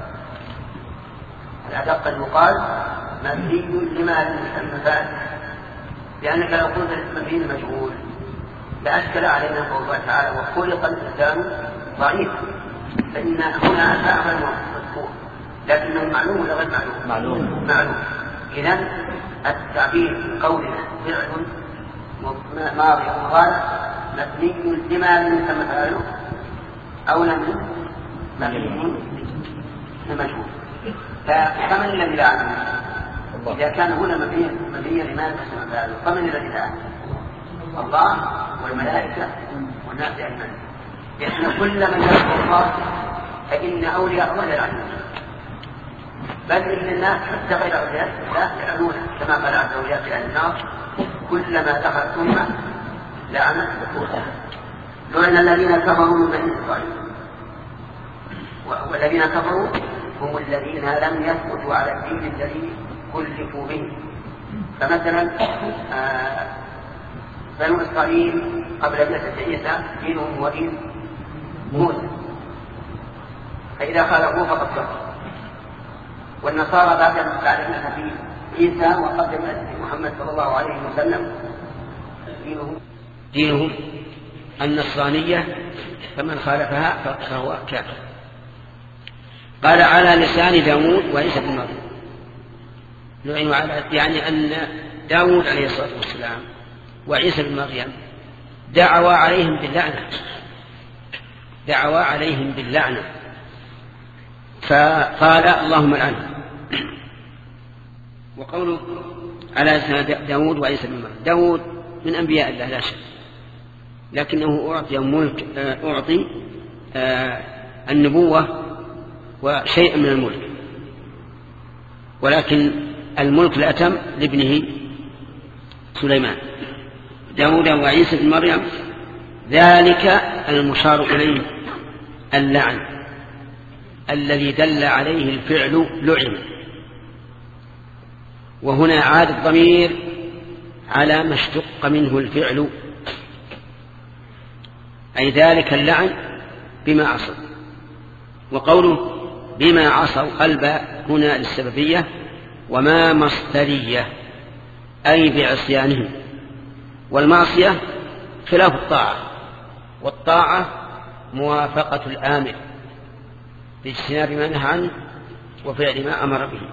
Speaker 2: الأدق المقال مبني لما لم يسمى فاعله، لأنك لو قلت مبني المجهول لأشكل علينا قول الله تعالى: وخلق الإنسان ضعيفا، فإن هنا فاعل مذكور لكنه معلوم ولا غير معلوم؟ معلوم معلوم. إذن التعبير بقولنا فعل ماضي أو مضارع مبني لما لم يسمى فاعله أو لم مبني لمجهول. فمن الذي لعنه؟ إذا كان هنا مبني لما لم يسمى فاعله فمن الذي لعنه؟ الله والملائكة والناس أجمعين. لأن كل من يذكر الله فإن أولياء الله يلعنون، بل إن الناس حتى غير أولياء الله يلعنون، كما قال عز وجل في النار: كلما دخلت أمة لعنت أختها. لعن الذين كفروا من بني إسرائيل، والذين كفروا هم الذين لم يثبتوا على الدين الذي كلفوا به. فمثلا آه بنو إسرائيل قبل بعثة عيسى دينهم هو دين موسى، فإذا خالفوه فقد كفروا. والنصارى بعد بعثة في عيسى وقبل بعثة محمد صلى الله عليه وسلم دينهم دينهم النصرانية، فمن خالفها فهو كافر. قال: على لسان داود وعيسى بن مريم. لعنوا على يعني أن داود عليه الصلاة والسلام وعيسى بن مريم دعوا عليهم باللعنة دعوا عليهم باللعنة فقال: اللهم العنهم. وقوله على لسان داود وعيسى بن مريم، داود من أنبياء الله لا شك، لكنه أعطي ملك أعطي النبوة وشيء من الملك، ولكن الملك الأتم لابنه سليمان. داود وعيسى بن مريم ذلك المشار إليه اللعن الذي دل عليه الفعل لعن. وهنا عاد الضمير على ما اشتق منه الفعل، أي ذلك اللعن بما عصوا. وقوله بما عصوا الباء هنا للسببية وما مصدرية، أي بعصيانهم. والمعصية خلاف الطاعة، والطاعة موافقة الآمر باجتناب ما نهى عنه وفعل ما أمر به.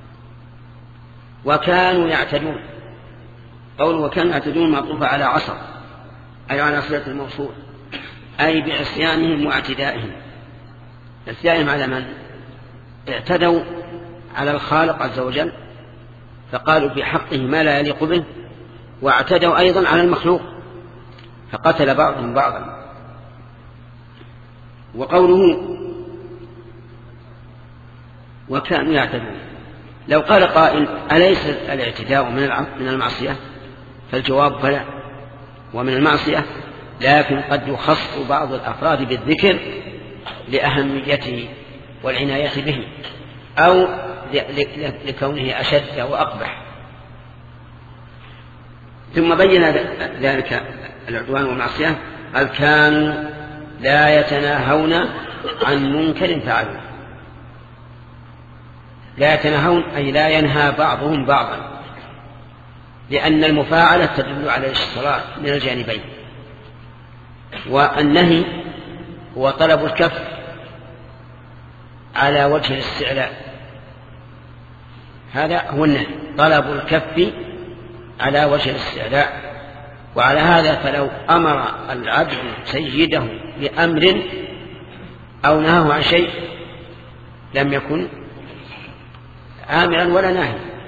Speaker 2: وكانوا يعتدون، قوله وكانوا يعتدون معطوفة على عصر، أي على صلة الموصول، أي بعصيانهم واعتدائهم. عصيانهم على من؟ اعتدوا على الخالق عز وجل فقالوا في حقه ما لا يليق به، واعتدوا أيضا على المخلوق فقتل بعضهم بعضا. وقوله وكانوا يعتدون، لو قال قائل أليس الاعتداء من المعصية؟ فالجواب بلى، ومن المعصية، لكن قد يخص بعض الأفراد بالذكر لأهميته والعناية به، أو لكونه أشد وأقبح. ثم بين ذلك العدوان والمعصية قال كانوا لا يتناهون عن منكر فعلوه. لا يتناهون أي لا ينهى بعضهم بعضا، لأن المفاعلة تدل على الاشتراك من الجانبين، والنهي هو طلب الكف على وجه الاستعلاء. هذا هو النهي، طلب الكف على وجه الاستعلاء. وعلى هذا فلو أمر العبد سيده بأمر أو نهاه عن شيء لم يكن آمرا ولا ناهي،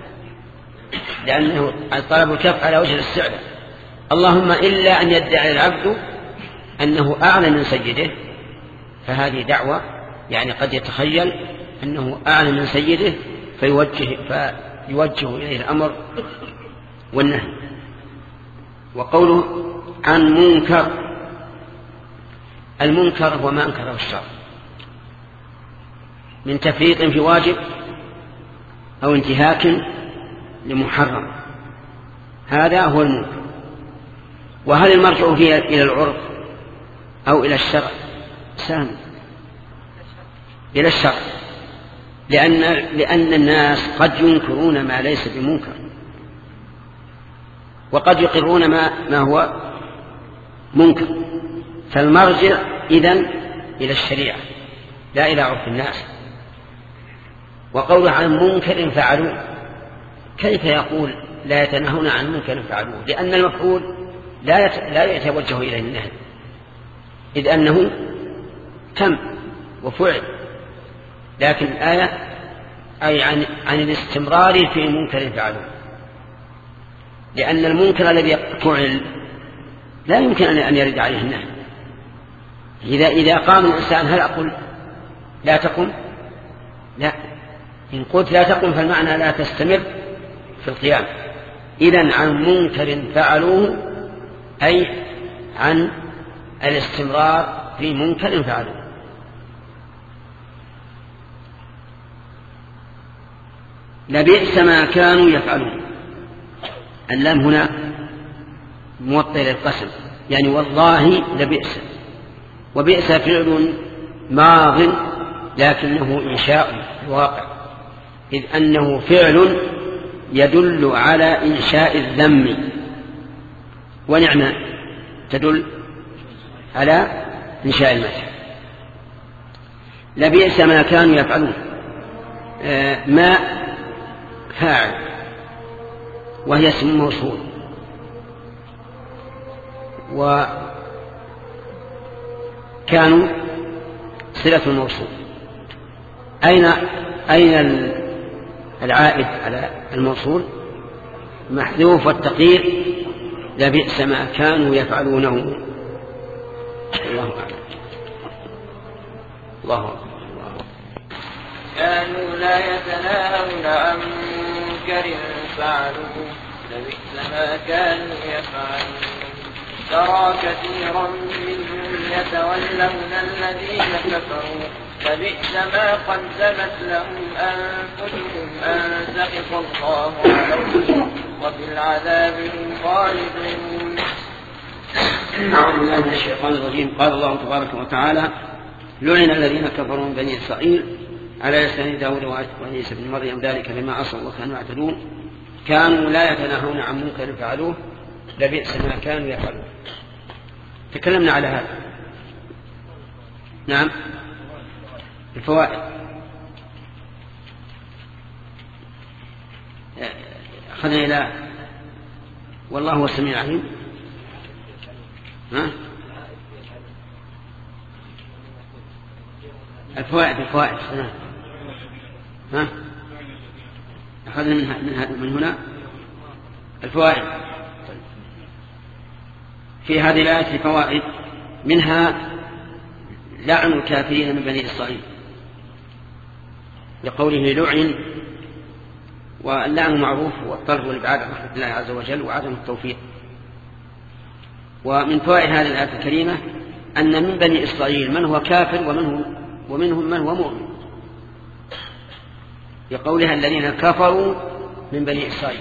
Speaker 2: لأنه طلب الكف على وجه الاستعلاء. اللهم إلا أن يدعي العبد أنه أعلى من سيده، فهذه دعوة، يعني قد يتخيل أنه أعلى من سيده فيوجه, فيوجه إليه الأمر والنهي. وقوله عن منكر، المنكر هو ما أنكره الشرع من تفريط في واجب أو انتهاك لمحرم، هذا هو المنكر. وهل المرجع فيه إلى العرف أو إلى الشرع؟ سام إلى الشرع، لأن, لأن الناس قد ينكرون ما ليس بمنكر، وقد يقرون ما, ما هو منكر، فالمرجع إذن إلى الشريعة لا إلى عرف الناس. وقوله عن منكر فعلوه، كيف يقول لا يتناهون عن منكر فعلوه؟ لأن المفعول لا لا يتوجه إليه النهي، إذ أنه تم وفعل، لكن الآية أي عن, عن الاستمرار في منكر فعلوه، لأن المنكر الذي فعل لا يمكن أن يرد عليه النهي. إذا, إذا قام الإنسان هل أقول لا تقم؟ لا، إن قلت لا تقم فالمعنى لا تستمر في القيام. إذن عن منكر فعلوه أي عن الاستمرار في منكر فعلوه. لبئس ما كانوا يفعلون، اللام هنا موطئ للقسم، يعني والله لبئس، وبئس فعل ماض لكنه إنشاء الواقع، إذ أنه فعل يدل على إنشاء الذم، ونعمة تدل على إنشاء المدح. لبئس ما كانوا يفعلون، آه ما فاعل وهي اسم موصول، وكانوا صلة الموصول. أين أين العائد على الموصول؟ محذوف، والتقدير لبئس ما كانوا يفعلونه. الله أعلم. الله أعلم.
Speaker 1: كانوا لا يتناهون عن منكر فعلوه لبئس ما كانوا يفعلون. ترى كثيرا منهم يتولون الذين كفروا فبئس ما قدمت لهم أنفسهم أن سخط الله عليهم وفي العذاب هم خالدون.
Speaker 2: أعوذ بالله من الشيطان الرجيم. قال الله تبارك وتعالى: لعن الذين كفروا من بني إسرائيل على لسان داود وعيسى بن مريم ذلك بما عصوا وكانوا يعتدون كانوا لا يتناهون عن منكر فعلوه لبئس ما كانوا يفعلون. تكلمنا على هذا. نعم. الفوائد أخذنا إلى والله هو السميع العليم. ها؟ الفوائد الفوائد ها؟ أخذنا من, من هنا الفوائد. في هذه الآية فوائد، منها لعن الكافرين من بني إسرائيل لقوله لعن، واللعن معروف والطرد والإبعاد عن رحمة الله عز وجل وعدم التوفيق. ومن فوائد هذه الآية الكريمة أن من بني إسرائيل من هو كافر ومنهم, ومنهم من هو مؤمن، لقولها الذين كفروا من بني إسرائيل.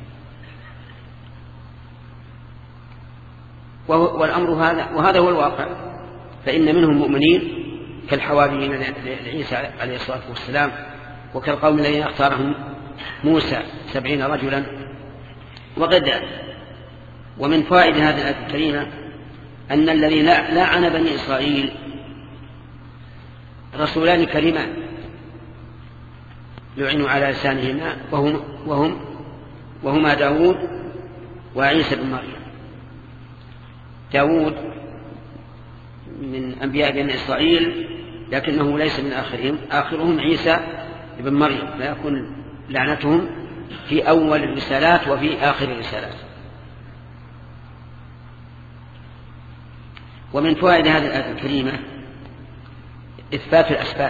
Speaker 2: والأمر هذا، وهذا هو الواقع، فإن منهم مؤمنين كالحواريين لعيسى عليه الصلاة والسلام، وكالقوم الذين اختارهم موسى سبعين رجلا وغير ذلك. ومن فوائد هذه الآية الكريمة أن الذين لعن بني إسرائيل رسولان كريمان لعنوا على لسانهما وهم, وهم وهما داود وعيسى بن مريم. داود من أنبياء بني إسرائيل لكنه ليس من آخرهم، آخرهم عيسى بن مريم، لا يكون لعنتهم في أول الرسالات وفي آخر الرسالات. ومن فوائد هذه الآية الكريمة إثبات الأسباب،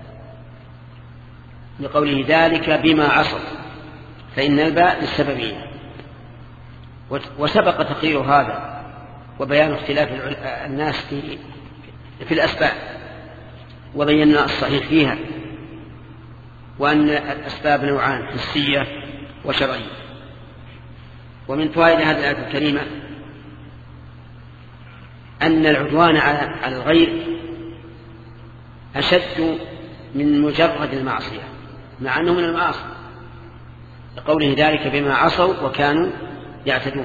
Speaker 2: لقوله ذلك بما عصوا، فإن الباء للسببية، وسبق تقرير هذا وبيان اختلاف الناس في, في الأسباب، وبينا الصحيح فيها، وأن الأسباب نوعان حسية وشرعية. ومن فوائد هذه الآية الكريمة أن العدوان على الغير أشد من مجرد المعصية، مع أنه من المعاصي، لقوله ذلك بما عصوا وكانوا يعتدون.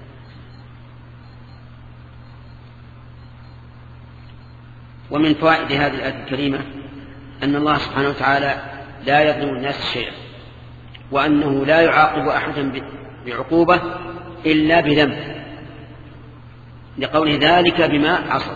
Speaker 2: ومن فوائد هذه الآية الكريمة أن الله سبحانه وتعالى لا يظلم الناس شيئا، وأنه لا يعاقب أحدا بعقوبة إلا بذنب، لقوله ذلك بما عصوا.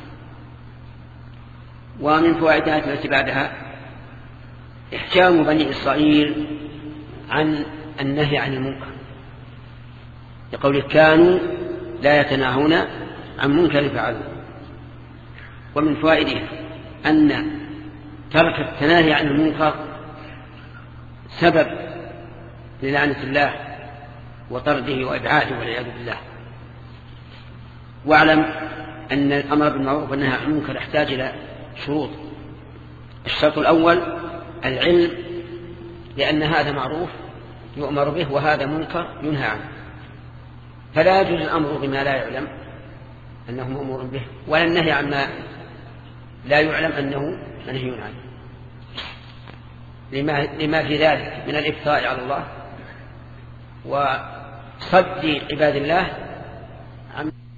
Speaker 2: ومن فوائد الآية التي بعدها إحكام بني إسرائيل عن النهي عن المنكر، لقوله كانوا لا يتناهون عن منكر فعلوا. ومن فوائده أن ترك التناهي عن المنكر سبب للعنة الله وطرده وإبعاده والعياذ بالله. واعلم أن الأمر بالمعروف والنهي عن المنكر يحتاج إلى شروط. الشرط الأول العلم، لأن هذا معروف يؤمر به وهذا منكر ينهى عنه، فلا يجوز الأمر بما لا يعلم أنه مأمور به، ولا النهي عما لا يعلم أنه منهي عنه، لما, لما في ذلك من الإفتاء على الله وصد عباد الله عن